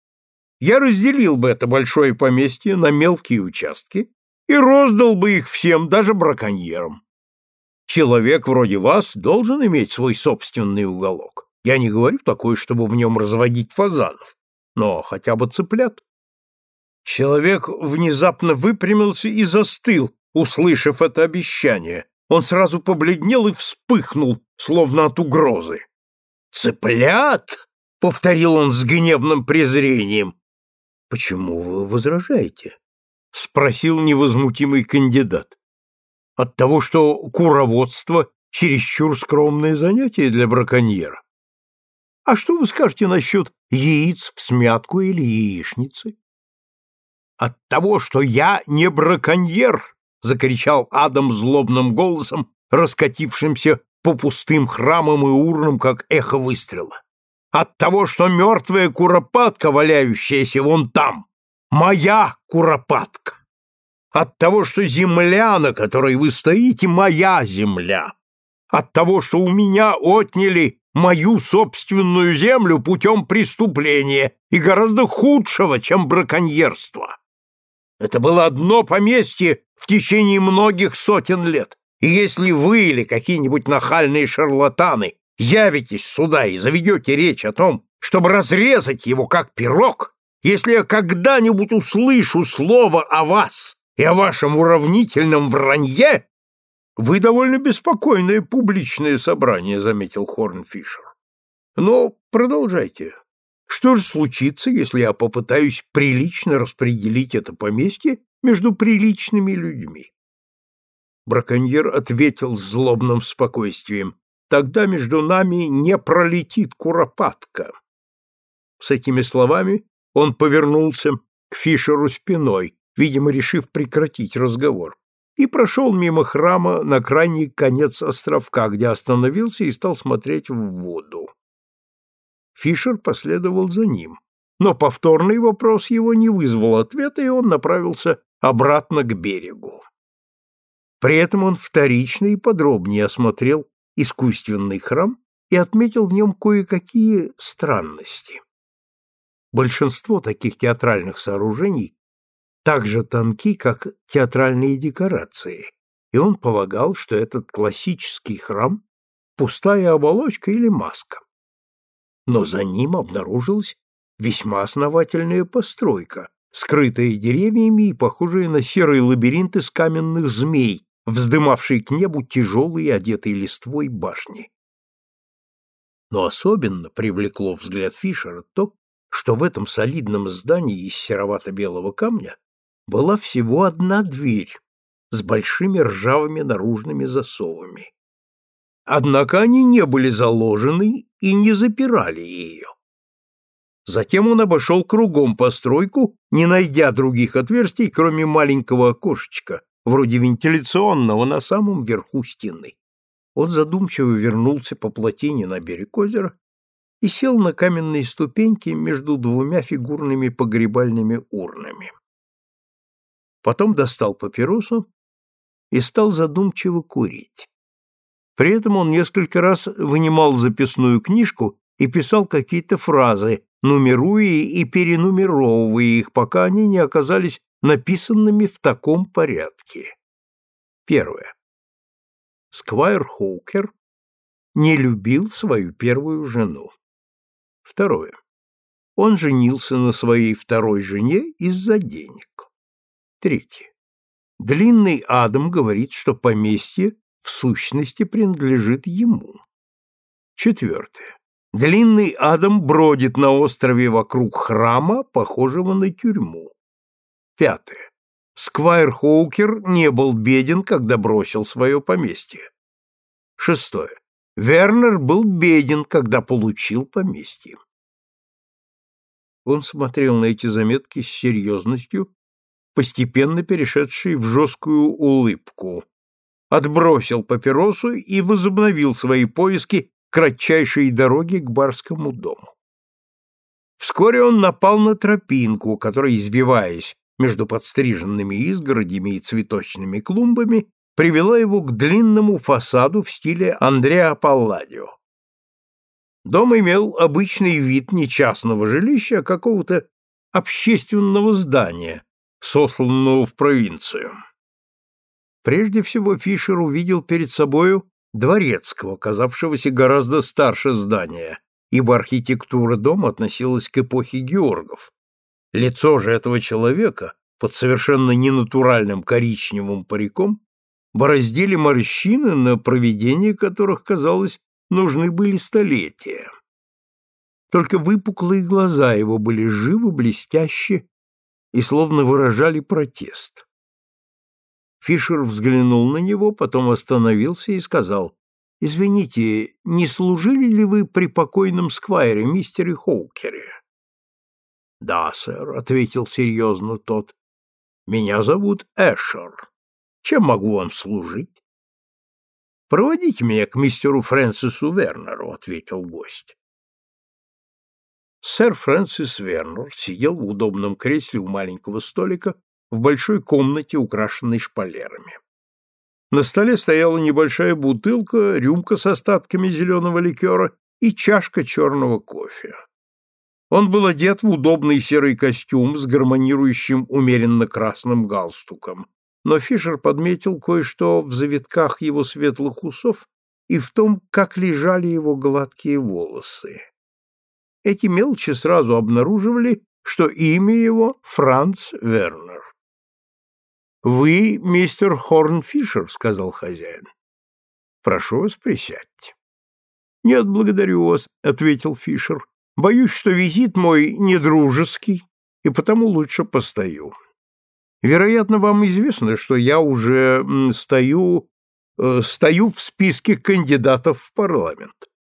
Я разделил бы это большое поместье на мелкие участки и роздал бы их всем, даже браконьерам. Человек вроде вас должен иметь свой собственный уголок. Я не говорю такое, чтобы в нем разводить фазанов, но хотя бы цыплят. Человек внезапно выпрямился и застыл, услышав это обещание. Он сразу побледнел и вспыхнул, словно от угрозы. «Цыплят?» — повторил он с гневным презрением. «Почему вы возражаете?» — спросил невозмутимый кандидат. «От того, что куроводство — чересчур скромное занятие для браконьера. А что вы скажете насчет яиц в смятку или яичницы?» «От того, что я не браконьер!» — закричал Адам злобным голосом, раскатившимся по пустым храмам и урнам, как эхо выстрела. «От того, что мертвая куропатка, валяющаяся вон там, моя куропатка! От того, что земля, на которой вы стоите, моя земля! От того, что у меня отняли мою собственную землю путем преступления и гораздо худшего, чем браконьерство! Это было одно поместье в течение многих сотен лет, и если вы или какие-нибудь нахальные шарлатаны явитесь сюда и заведете речь о том, чтобы разрезать его как пирог, если я когда-нибудь услышу слово о вас и о вашем уравнительном вранье...» «Вы довольно беспокойное публичное собрание», — заметил Хорнфишер. «Но продолжайте. Что же случится, если я попытаюсь прилично распределить это поместье между приличными людьми?» Браконьер ответил с злобным спокойствием: «Тогда между нами не пролетит куропатка». С этими словами он повернулся к Фишеру спиной, видимо, решив прекратить разговор, и прошел мимо храма на крайний конец островка, где остановился и стал смотреть в воду. Фишер последовал за ним, но повторный вопрос его не вызвал ответа, и он направился обратно к берегу. При этом он вторично и подробнее осмотрел искусственный храм и отметил в нем кое-какие странности. Большинство таких театральных сооружений так же тонки, как театральные декорации, и он полагал, что этот классический храм — пустая оболочка или маска. Но за ним обнаружилась весьма основательная постройка, скрытая деревьями и похожая на серый лабиринт из каменных змей, вздымавший к небу тяжелые, одетые листвой башни. Но особенно привлекло взгляд Фишера то, что в этом солидном здании из серовато-белого камня была всего одна дверь с большими ржавыми наружными засовами. Однако они не были заложены и не запирали ее. Затем он обошел кругом постройку, не найдя других отверстий, кроме маленького окошечка, вроде вентиляционного, на самом верху стены. Он задумчиво вернулся по плотине на берег озера и сел на каменные ступеньки между двумя фигурными погребальными урнами. Потом достал папиросу и стал задумчиво курить. При этом он несколько раз вынимал записную книжку и писал какие-то фразы, нумеруя и перенумеровывая их, пока они не оказались написанными в таком порядке. Первое. Сквайр Хоукер не любил свою первую жену. Второе. Он женился на своей второй жене из-за денег. Третье. Длинный Адам говорит, что поместье в сущности принадлежит ему. Четвертое. Длинный Адам бродит на острове вокруг храма, похожего на тюрьму. Пятое. Сквайр Хоукер не был беден, когда бросил свое поместье. Шестое. Вернер был беден, когда получил поместье. Он смотрел на эти заметки с серьезностью, постепенно перешедшей в жесткую улыбку, отбросил папиросу и возобновил свои поиски кратчайшей дороги к барскому дому. Вскоре он напал на тропинку, которая, извиваясь между подстриженными изгородями и цветочными клумбами, привела его к длинному фасаду в стиле Андреа Палладио. Дом имел обычный вид не частного жилища, а какого-то общественного здания, сосланного в провинцию. Прежде всего Фишер увидел перед собою дворецкого, казавшегося гораздо старше здания, ибо архитектура дома относилась к эпохе Георгов. Лицо же этого человека под совершенно ненатуральным коричневым париком бороздили морщины, на проведение которых, казалось, нужны были столетия. Только выпуклые глаза его были живы, блестящи и словно выражали протест. Фишер взглянул на него, потом остановился и сказал: «Извините, не служили ли вы при покойном сквайре, мистере Хоукере?» «Да, сэр», — ответил серьезно тот. «Меня зовут Эшер. Чем могу вам служить?» «Проводите меня к мистеру Фрэнсису Вернеру», — ответил гость. Сэр Фрэнсис Вернер сидел в удобном кресле у маленького столика в большой комнате, украшенной шпалерами. На столе стояла небольшая бутылка, рюмка с остатками зеленого ликера и чашка черного кофе. Он был одет в удобный серый костюм с гармонирующим умеренно красным галстуком, но Фишер подметил кое-что в завитках его светлых усов и в том, как лежали его гладкие волосы. Эти мелочи сразу обнаруживали, что имя его Франц Вернер. «Вы мистер Хорн Фишер», — сказал хозяин. «Прошу вас, присядьте». «Нет, благодарю вас», — ответил Фишер. «Боюсь, что визит мой недружеский, и потому лучше постою. Вероятно, вам известно, что я уже м, стою, э, стою в списке кандидатов в парламент».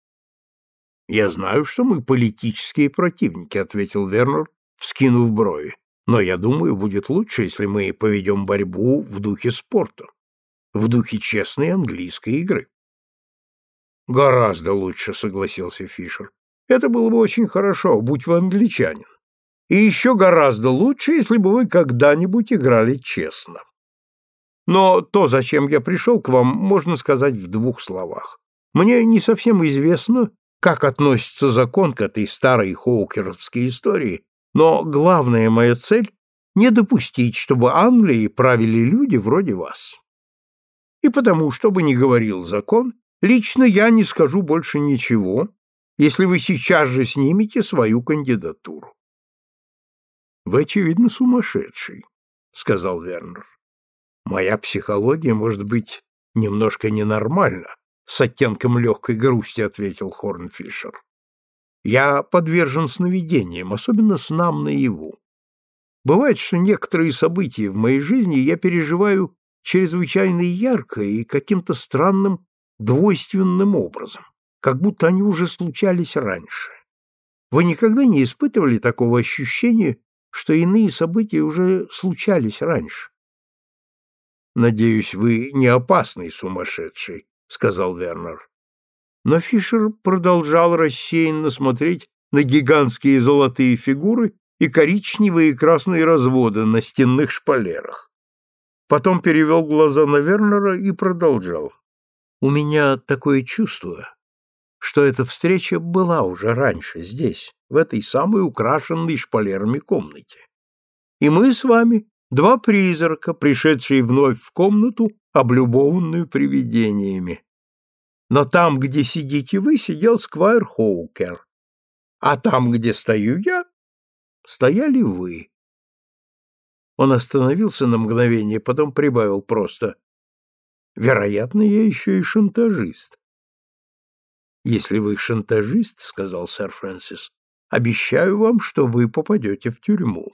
«Я знаю, что мы политические противники», — ответил Вернер, вскинув брови. «Но я думаю, будет лучше, если мы поведем борьбу в духе спорта, в духе честной английской игры». «Гораздо лучше», — согласился Фишер. «Это было бы очень хорошо, будь вы англичанин. И еще гораздо лучше, если бы вы когда-нибудь играли честно. Но то, зачем я пришел к вам, можно сказать в двух словах. Мне не совсем известно, как относится закон к этой старой хоукеровской истории, но главная моя цель — не допустить, чтобы Англией правили люди вроде вас. И потому, что бы ни говорил закон, лично я не скажу больше ничего, если вы сейчас же снимете свою кандидатуру». «Вы, очевидно, сумасшедший», — сказал Вернер. «Моя психология, может быть, немножко ненормальна», — с оттенком легкой грусти ответил Хорн Фишер. «Я подвержен сновидениям, особенно снам наяву. Бывает, что некоторые события в моей жизни я переживаю чрезвычайно ярко и каким-то странным двойственным образом, как будто они уже случались раньше. Вы никогда не испытывали такого ощущения, что иные события уже случались раньше?» «Надеюсь, вы не опасный сумасшедший», — сказал Вернер. Но Фишер продолжал рассеянно смотреть на гигантские золотые фигуры и коричневые и красные разводы на стенных шпалерах. Потом перевел глаза на Вернера и продолжал. «У меня такое чувство, что эта встреча была уже раньше здесь, в этой самой украшенной шпалерами комнате. И мы с вами два призрака, пришедшие вновь в комнату, облюбованную привидениями. Но там, где сидите вы, сидел сквайр Хоукер, а там, где стою я, стояли вы». Он остановился на мгновение, потом прибавил просто: «Вероятно, я еще и шантажист». «Если вы шантажист, — сказал сэр Фрэнсис, — обещаю вам, что вы попадете в тюрьму».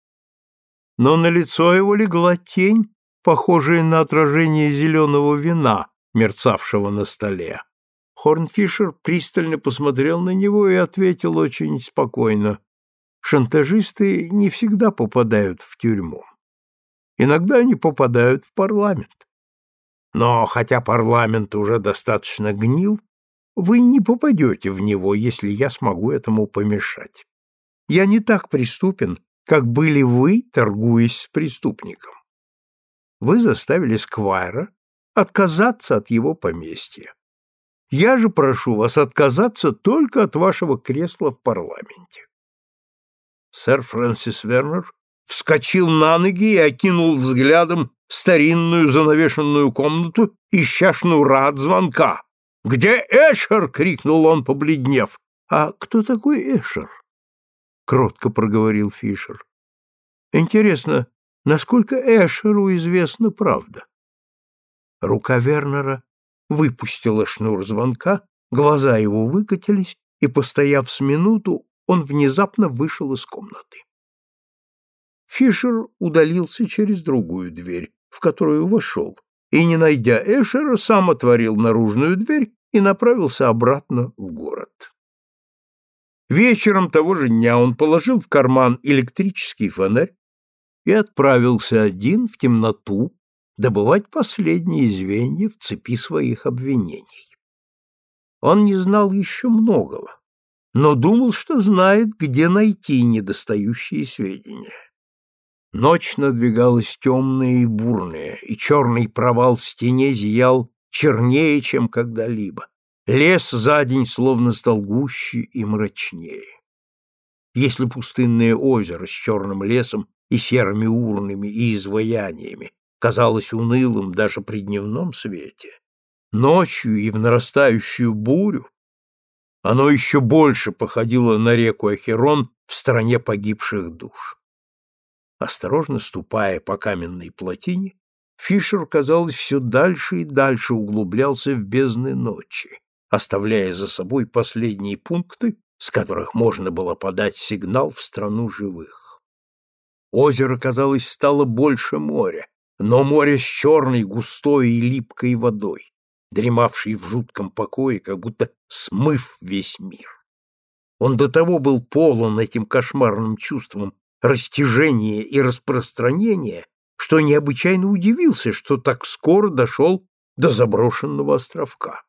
Но на лицо его легла тень, похожая на отражение зеленого вина, мерцавшего на столе. Хорн Фишер пристально посмотрел на него и ответил очень спокойно: «Шантажисты не всегда попадают в тюрьму. Иногда они попадают в парламент. Но хотя парламент уже достаточно гнил, вы не попадете в него, если я смогу этому помешать. Я не так преступен, как были вы, торгуясь с преступником. Вы заставили сквайра отказаться от его поместья. Я же прошу вас отказаться только от вашего кресла в парламенте». Сэр Фрэнсис Вернер вскочил на ноги и окинул взглядом старинную занавешенную комнату, ища шнура от звонка. «Где Эшер?» — крикнул он, побледнев. А кто такой Эшер? Кротко проговорил Фишер. Интересно, насколько Эшеру известна правда? Рука Вернера выпустила шнур звонка, глаза его выкатились, и, постояв с минуту, он внезапно вышел из комнаты. Фишер удалился через другую дверь, в которую вошел, и, не найдя Эшера, сам отворил наружную дверь и направился обратно в город. Вечером того же дня он положил в карман электрический фонарь и отправился один в темноту добывать последние звенья в цепи своих обвинений. Он не знал еще многого, но думал, что знает, где найти недостающие сведения. Ночь надвигалась темная и бурная, и черный провал в стене зиял чернее, чем когда-либо. Лес за день словно стал гуще и мрачнее. Если пустынное озеро с черным лесом и серыми урнами и изваяниями казалось унылым даже при дневном свете, ночью и в нарастающую бурю оно еще больше походило на реку Ахерон в стране погибших душ. Осторожно ступая по каменной плотине, Фишер, казалось, все дальше и дальше углублялся в бездны ночи, оставляя за собой последние пункты, с которых можно было подать сигнал в страну живых. Озеро, казалось, стало больше моря, но море с черной, густой и липкой водой, дремавшей в жутком покое, как будто смыв весь мир. Он до того был полон этим кошмарным чувством растяжения и распространения, что необычайно удивился, что так скоро дошел до заброшенного островка.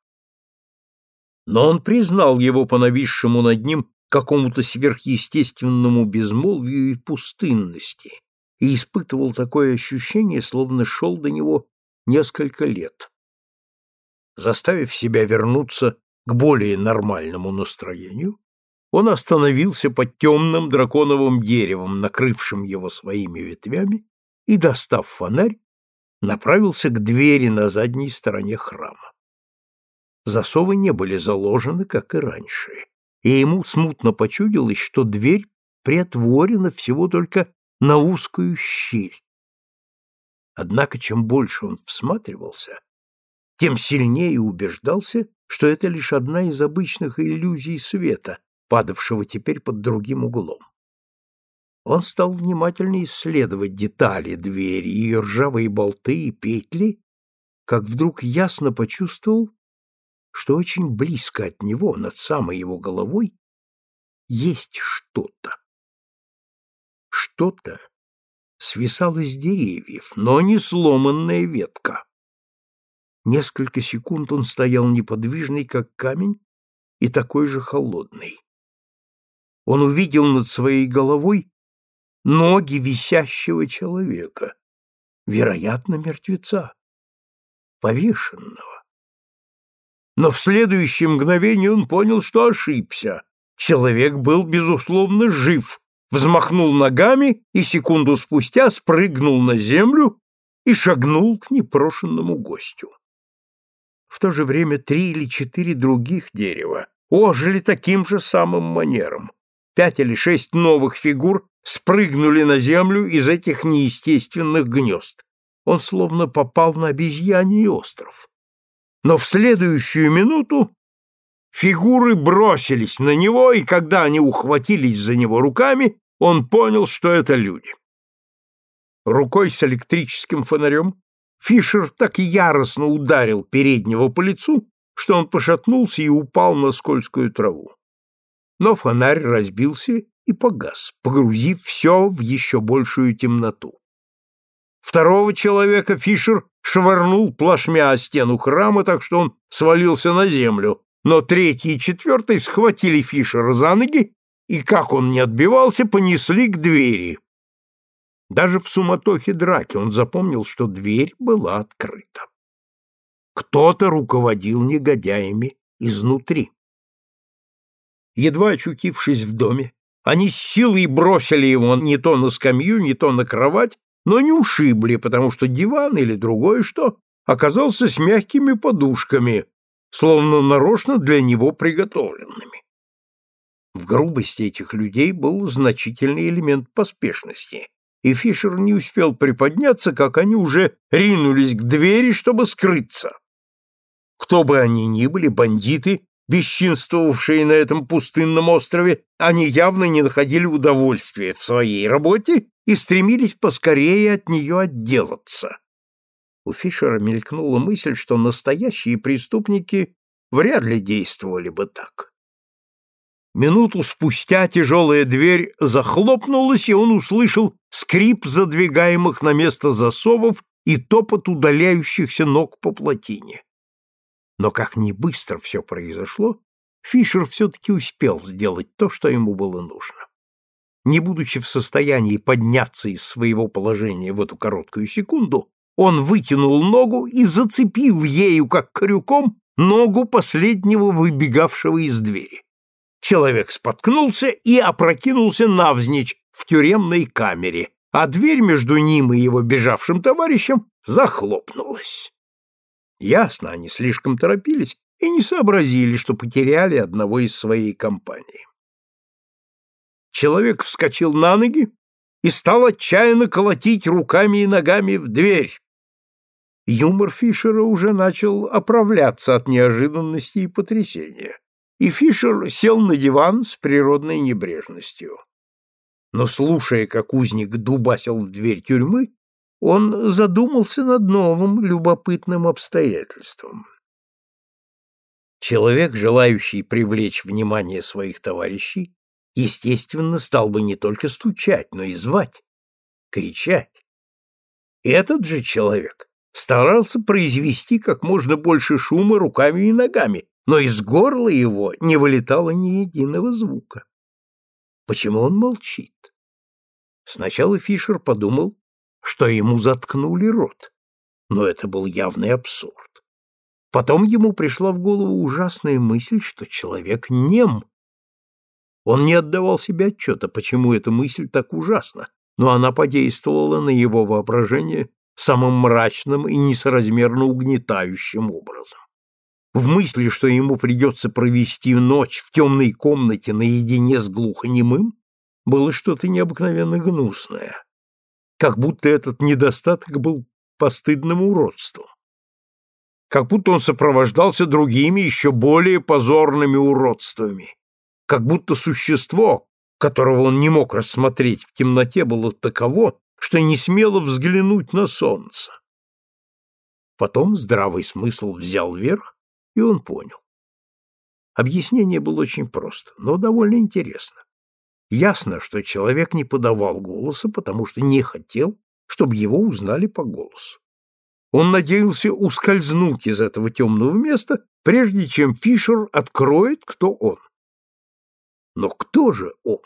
Но он признал его по нависшему над ним какому-то сверхъестественному безмолвию и пустынности и испытывал такое ощущение, словно шел до него несколько лет. Заставив себя вернуться к более нормальному настроению, он остановился под темным драконовым деревом, накрывшим его своими ветвями, и, достав фонарь, направился к двери на задней стороне храма. Засовы не были заложены, как и раньше, и ему смутно почудилось, что дверь приотворена всего только на узкую щель. Однако, чем больше он всматривался, тем сильнее убеждался, что это лишь одна из обычных иллюзий света, падавшего теперь под другим углом. Он стал внимательно исследовать детали двери, ее ржавые болты и петли, как вдруг ясно почувствовал, что очень близко от него, над самой его головой, есть что-то. Что-то свисало с деревьев, но не сломанная ветка. Несколько секунд он стоял неподвижный, как камень, и такой же холодный. Он увидел над своей головой ноги висящего человека, вероятно, мертвеца, повешенного. Но в следующее мгновение он понял, что ошибся. Человек был, безусловно, жив, взмахнул ногами и секунду спустя спрыгнул на землю и шагнул к непрошенному гостю. В то же время три или четыре других дерева ожили таким же самым манером. Пять или шесть новых фигур спрыгнули на землю из этих неестественных гнезд. Он словно попал на обезьяний остров. Но в следующую минуту фигуры бросились на него, и когда они ухватились за него руками, он понял, что это люди. Рукой с электрическим фонарем Фишер так яростно ударил переднего по лицу, что он пошатнулся и упал на скользкую траву. Но фонарь разбился и погас, погрузив все в еще большую темноту. Второго человека Фишер швырнул плашмя о стену храма, так что он свалился на землю, но третий и четвертый схватили Фишера за ноги и, как он не отбивался, понесли к двери. Даже в суматохе драки он запомнил, что дверь была открыта. Кто-то руководил негодяями изнутри. Едва очутившись в доме, они с силой бросили его не то на скамью, не то на кровать, но не ушибли, потому что диван или другое что оказался с мягкими подушками, словно нарочно для него приготовленными. В грубости этих людей был значительный элемент поспешности, и Фишер не успел приподняться, как они уже ринулись к двери, чтобы скрыться. Кто бы они ни были, бандиты, бесчинствовавшие на этом пустынном острове, они явно не находили удовольствия в своей работе и стремились поскорее от нее отделаться. У Фишера мелькнула мысль, что настоящие преступники вряд ли действовали бы так. Минуту спустя тяжелая дверь захлопнулась, и он услышал скрип задвигаемых на место засовов и топот удаляющихся ног по плотине. Но как ни быстро все произошло, Фишер все-таки успел сделать то, что ему было нужно. Не будучи в состоянии подняться из своего положения в эту короткую секунду, он вытянул ногу и зацепил ею, как крюком, ногу последнего выбегавшего из двери. Человек споткнулся и опрокинулся навзничь в тюремной камере, а дверь между ним и его бежавшим товарищем захлопнулась. Ясно, они слишком торопились и не сообразили, что потеряли одного из своей компании. Человек вскочил на ноги и стал отчаянно колотить руками и ногами в дверь. Юмор Фишера уже начал оправляться от неожиданности и потрясения, и Фишер сел на диван с природной небрежностью. Но, слушая, как узник дубасил в дверь тюрьмы, он задумался над новым любопытным обстоятельством. Человек, желающий привлечь внимание своих товарищей, естественно, стал бы не только стучать, но и звать, кричать. Этот же человек старался произвести как можно больше шума руками и ногами, но из горла его не вылетало ни единого звука. Почему он молчит? Сначала Фишер подумал, что ему заткнули рот, но это был явный абсурд. Потом ему пришла в голову ужасная мысль, что человек нем. Он не отдавал себе отчета, почему эта мысль так ужасна, но она подействовала на его воображение самым мрачным и несоразмерно угнетающим образом. В мысли, что ему придется провести ночь в темной комнате наедине с глухонемым, было что-то необыкновенно гнусное, как будто этот недостаток был постыдным уродством, как будто он сопровождался другими еще более позорными уродствами, как будто существо, которого он не мог рассмотреть в темноте, было таково, что не смело взглянуть на солнце. Потом здравый смысл взял верх, и он понял. Объяснение было очень просто, но довольно интересно. Ясно, что человек не подавал голоса, потому что не хотел, чтобы его узнали по голосу. Он надеялся ускользнуть из этого темного места, прежде чем Фишер откроет, кто он. Но кто же он?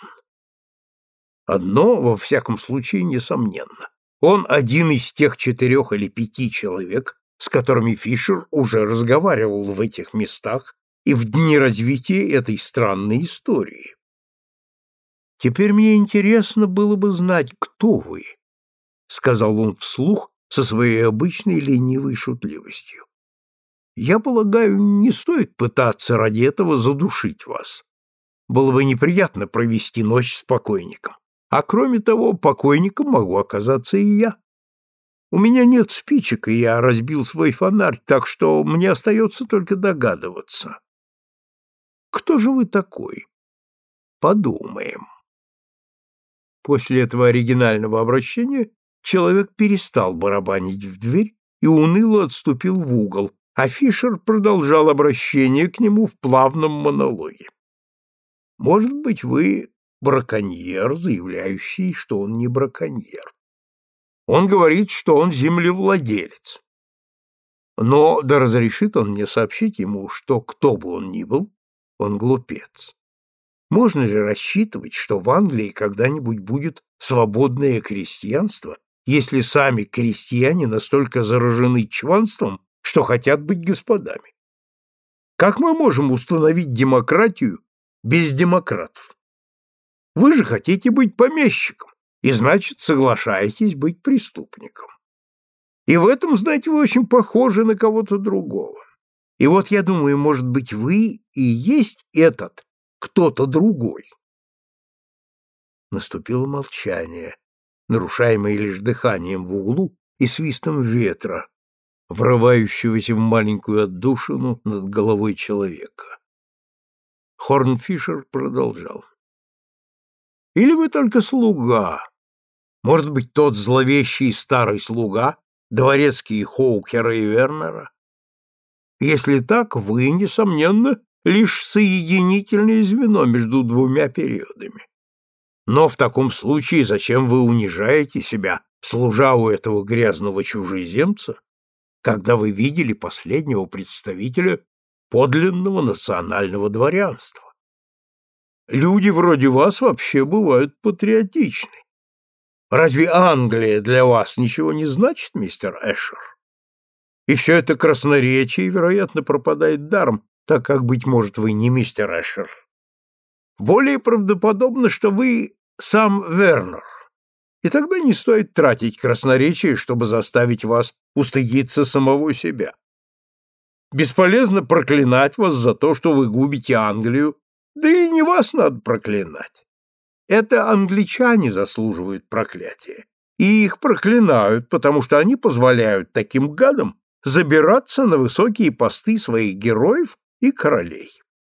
Одно, во всяком случае, несомненно. Он один из тех четырех или пяти человек, с которыми Фишер уже разговаривал в этих местах и в дни развития этой странной истории. «Теперь мне интересно было бы знать, кто вы», — сказал он вслух со своей обычной ленивой шутливостью. «Я полагаю, не стоит пытаться ради этого задушить вас. Было бы неприятно провести ночь с покойником. А кроме того, покойником могу оказаться и я. У меня нет спичек, и я разбил свой фонарь, так что мне остается только догадываться. Кто же вы такой? Подумаем». После этого оригинального обращения человек перестал барабанить в дверь и уныло отступил в угол, а Фишер продолжал обращение к нему в плавном монологе. «Может быть, вы браконьер, заявляющий, что он не браконьер. Он говорит, что он землевладелец. Но да разрешит он мне сообщить ему, что кто бы он ни был, он глупец. Можно ли рассчитывать, что в Англии когда-нибудь будет свободное крестьянство, если сами крестьяне настолько заражены чванством, что хотят быть господами? Как мы можем установить демократию без демократов? Вы же хотите быть помещиком, и, значит, соглашаетесь быть преступником. И в этом, знаете, вы очень похожи на кого-то другого. И вот я думаю, может быть, вы и есть этот, кто-то другой. Наступило молчание, нарушаемое лишь дыханием в углу и свистом ветра, врывающегося в маленькую отдушину над головой человека. Хорнфишер продолжал. «Или вы только слуга? Может быть, тот зловещий старый слуга, дворецкий Хоукера и Вернера? Если так, вы, несомненно, лишь соединительное звено между двумя периодами. Но в таком случае зачем вы унижаете себя, служа у этого грязного чужеземца, когда вы видели последнего представителя подлинного национального дворянства? Люди вроде вас вообще бывают патриотичны. Разве Англия для вас ничего не значит, мистер Эшер? И все это красноречие, вероятно, пропадает даром, так как, быть может, вы не мистер Эшер. Более правдоподобно, что вы сам Вернер, и тогда не стоит тратить красноречие, чтобы заставить вас устыдиться самого себя. Бесполезно проклинать вас за то, что вы губите Англию, да и не вас надо проклинать. Это англичане заслуживают проклятия, и их проклинают, потому что они позволяют таким гадам забираться на высокие посты своих героев и королей.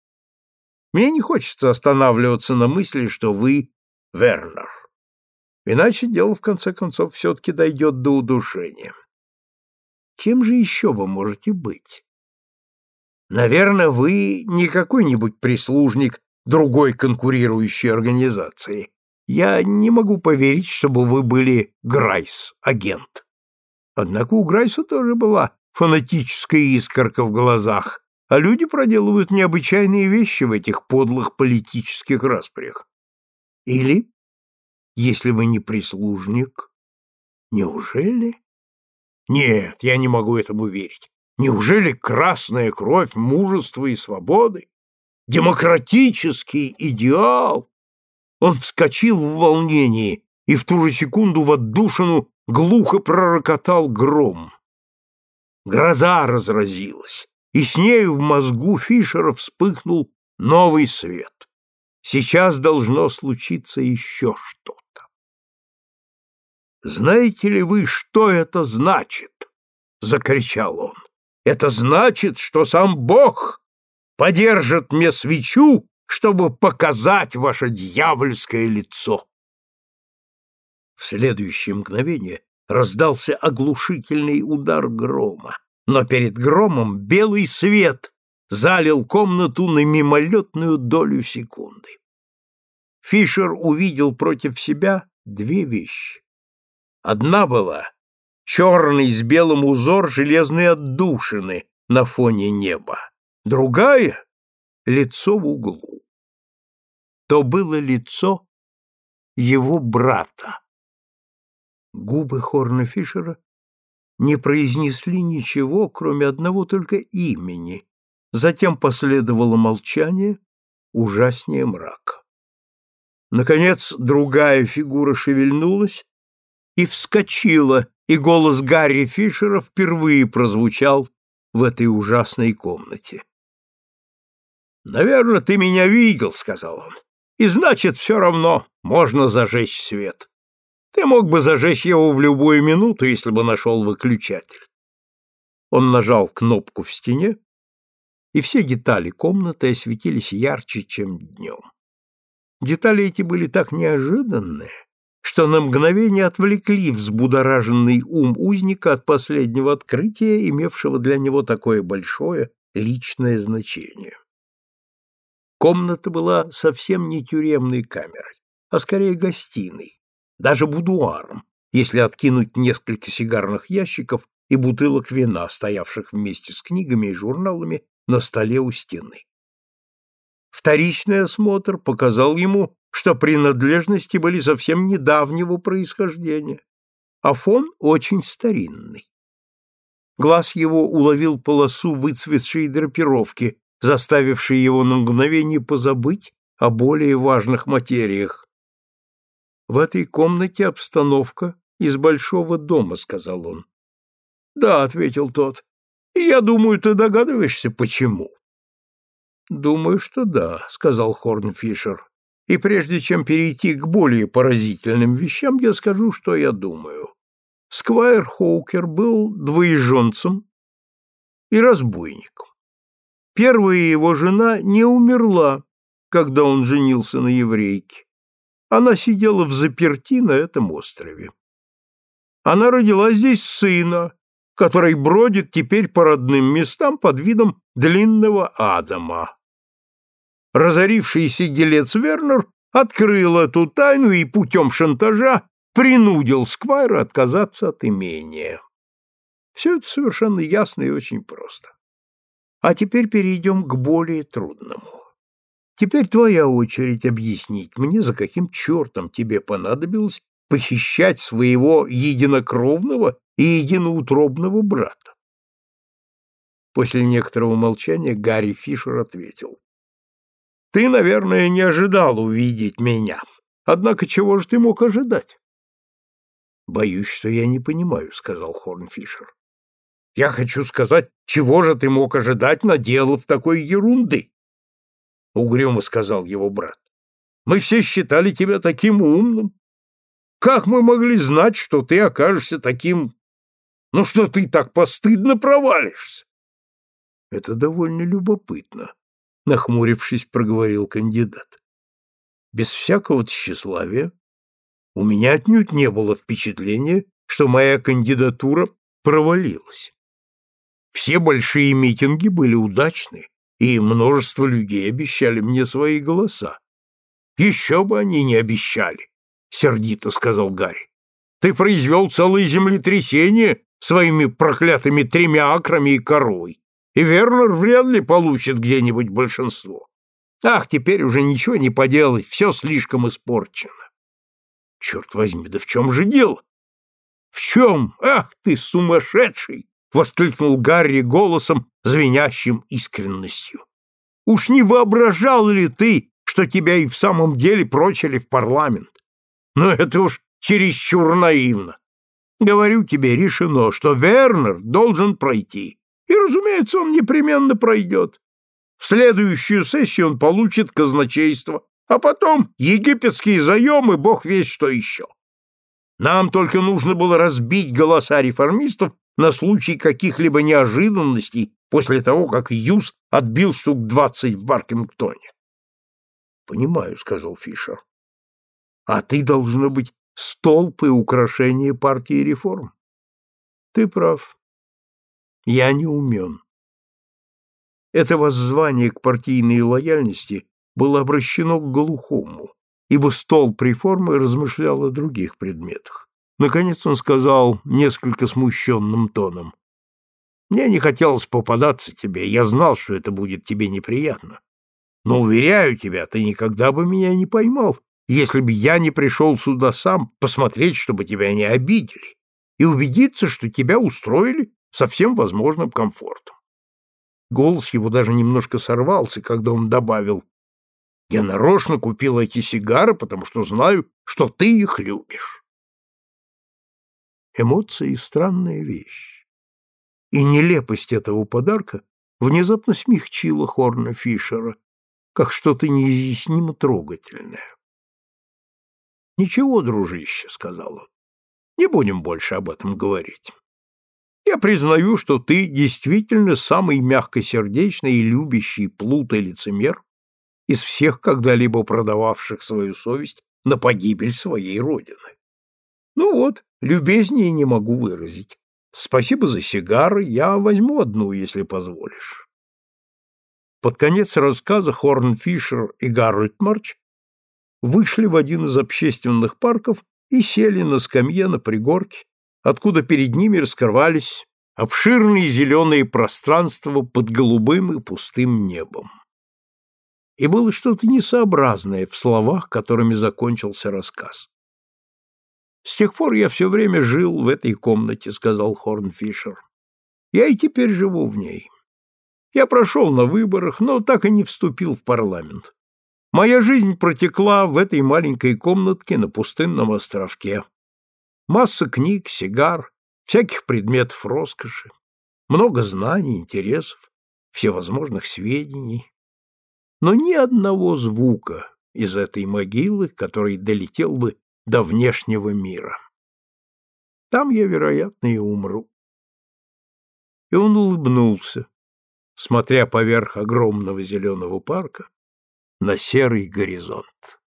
Мне не хочется останавливаться на мысли, что вы Вернер. Иначе дело, в конце концов, все-таки дойдет до удушения. Кем же еще вы можете быть? Наверное, вы не какой-нибудь прислужник другой конкурирующей организации. Я не могу поверить, чтобы вы были Грайс, агент. Однако у Грайса тоже была фанатическая искорка в глазах, а люди проделывают необычайные вещи в этих подлых политических распрях. Или, если вы не прислужник, неужели? Нет, я не могу этому верить. Неужели красная кровь мужества и свободы? Демократический идеал? Он вскочил в волнении, и в ту же секунду в отдушину глухо пророкотал гром. Гроза разразилась, и с нею в мозгу Фишера вспыхнул новый свет. Сейчас должно случиться еще что-то. «Знаете ли вы, что это значит?» — закричал он. «Это значит, что сам Бог подержит мне свечу, чтобы показать ваше дьявольское лицо». В следующее мгновение раздался оглушительный удар грома, но перед громом белый свет залил комнату на мимолетную долю секунды. Фишер увидел против себя две вещи. Одна была черный с белым узор железной отдушины на фоне неба, другая — лицо в углу. То было лицо его брата. Губы Хорна Фишера не произнесли ничего, кроме одного только имени. Затем последовало молчание, ужаснее мрака. Наконец другая фигура шевельнулась и вскочила, и голос Гарри Фишера впервые прозвучал в этой ужасной комнате. «Наверное, ты меня видел», — сказал он, — «и значит, все равно можно зажечь свет. Ты мог бы зажечь его в любую минуту, если бы нашел выключатель». Он нажал кнопку в стене, и все детали комнаты осветились ярче, чем днем. Детали эти были так неожиданны, что на мгновение отвлекли взбудораженный ум узника от последнего открытия, имевшего для него такое большое личное значение. Комната была совсем не тюремной камерой, а скорее гостиной, даже будуаром, если откинуть несколько сигарных ящиков и бутылок вина, стоявших вместе с книгами и журналами на столе у стены. Вторичный осмотр показал ему, что принадлежности были совсем недавнего происхождения, а фон очень старинный. Глаз его уловил полосу выцветшей драпировки, заставившей его на мгновение позабыть о более важных материях. «В этой комнате обстановка из большого дома», — сказал он. «Да», — ответил тот, — «и я думаю, ты догадываешься, почему». Думаю, что да, сказал Хорнфишер. И прежде чем перейти к более поразительным вещам, я скажу, что я думаю. Сквайр Хоукер был двоеженцем и разбойником. Первая его жена не умерла, когда он женился на еврейке. Она сидела взаперти на этом острове. Она родила здесь сына, который бродит теперь по родным местам под видом длинного Адама. Разорившийся делец Вернер открыл эту тайну и путем шантажа принудил Сквайра отказаться от имения. Все это совершенно ясно и очень просто. А теперь перейдем к более трудному. Теперь твоя очередь объяснить мне, за каким чертом тебе понадобилось похищать своего единокровного и единоутробного брата. После некоторого молчания Гарри Фишер ответил. Ты, наверное, не ожидал увидеть меня. Однако чего же ты мог ожидать? Боюсь, что я не понимаю, сказал Хорнфишер. Я хочу сказать, чего же ты мог ожидать, наделав такой ерунды? Угрюмо сказал его брат. Мы все считали тебя таким умным. Как мы могли знать, что ты окажешься таким... Ну, что ты так постыдно провалишься? Это довольно любопытно, нахмурившись, проговорил кандидат. Без всякого тщеславия у меня отнюдь не было впечатления, что моя кандидатура провалилась. Все большие митинги были удачны, и множество людей обещали мне свои голоса. Еще бы они не обещали, сердито сказал Гарри. Ты произвел целое землетрясение своими проклятыми тремя акрами и коровой, и Вернер вряд ли получит где-нибудь большинство. Ах, теперь уже ничего не поделать, все слишком испорчено. Черт возьми, да в чем же дело? В чем? Ах ты, сумасшедший! Воскликнул Гарри голосом, звенящим искренностью. Уж не воображал ли ты, что тебя и в самом деле прочили в парламент? Но это уж чересчур наивно. Говорю тебе, решено, что Вернер должен пройти. И, разумеется, он непременно пройдет. В следующую сессию он получит казначейство, а потом египетские заемы, бог весть что еще. Нам только нужно было разбить голоса реформистов на случай каких-либо неожиданностей после того, как Юс отбил штук двадцать в Баркингтоне. — Понимаю, — сказал Фишер. — А ты, должно быть, столб и украшение партии реформ. Ты прав. Я не умен. Это воззвание к партийной лояльности было обращено к глухому, ибо столб реформы размышлял о других предметах. Наконец он сказал несколько смущенным тоном. «Мне не хотелось попадаться тебе, я знал, что это будет тебе неприятно. Но, уверяю тебя, ты никогда бы меня не поймал, если бы я не пришел сюда сам посмотреть, чтобы тебя не обидели, и убедиться, что тебя устроили со всем возможным комфортом». Голос его даже немножко сорвался, когда он добавил: «Я нарочно купил эти сигары, потому что знаю, что ты их любишь». Эмоции — странная вещь, и нелепость этого подарка внезапно смягчила Хорна Фишера, как что-то неизъяснимо трогательное. «Ничего, дружище», — сказал он, — «не будем больше об этом говорить. Я признаю, что ты действительно самый мягкосердечный и любящий плут и лицемер из всех когда-либо продававших свою совесть на погибель своей родины. Ну вот, любезнее не могу выразить. Спасибо за сигары, я возьму одну, если позволишь». Под конец рассказа Хорнфишер и Гарольд Марч вышли в один из общественных парков и сели на скамье на пригорке, откуда перед ними раскрывались обширные зеленые пространства под голубым и пустым небом. И было что-то несообразное в словах, которыми закончился рассказ. «С тех пор я все время жил в этой комнате», — сказал Хорнфишер. «Я и теперь живу в ней. Я прошел на выборах, но так и не вступил в парламент. Моя жизнь протекла в этой маленькой комнатке на пустынном островке. Масса книг, сигар, всяких предметов роскоши, много знаний, интересов, всевозможных сведений. но ни одного звука из этой могилы, который долетел бы до внешнего мира. Там я, вероятно, и умру. И он улыбнулся, смотря поверх огромного зеленого парка на серый горизонт.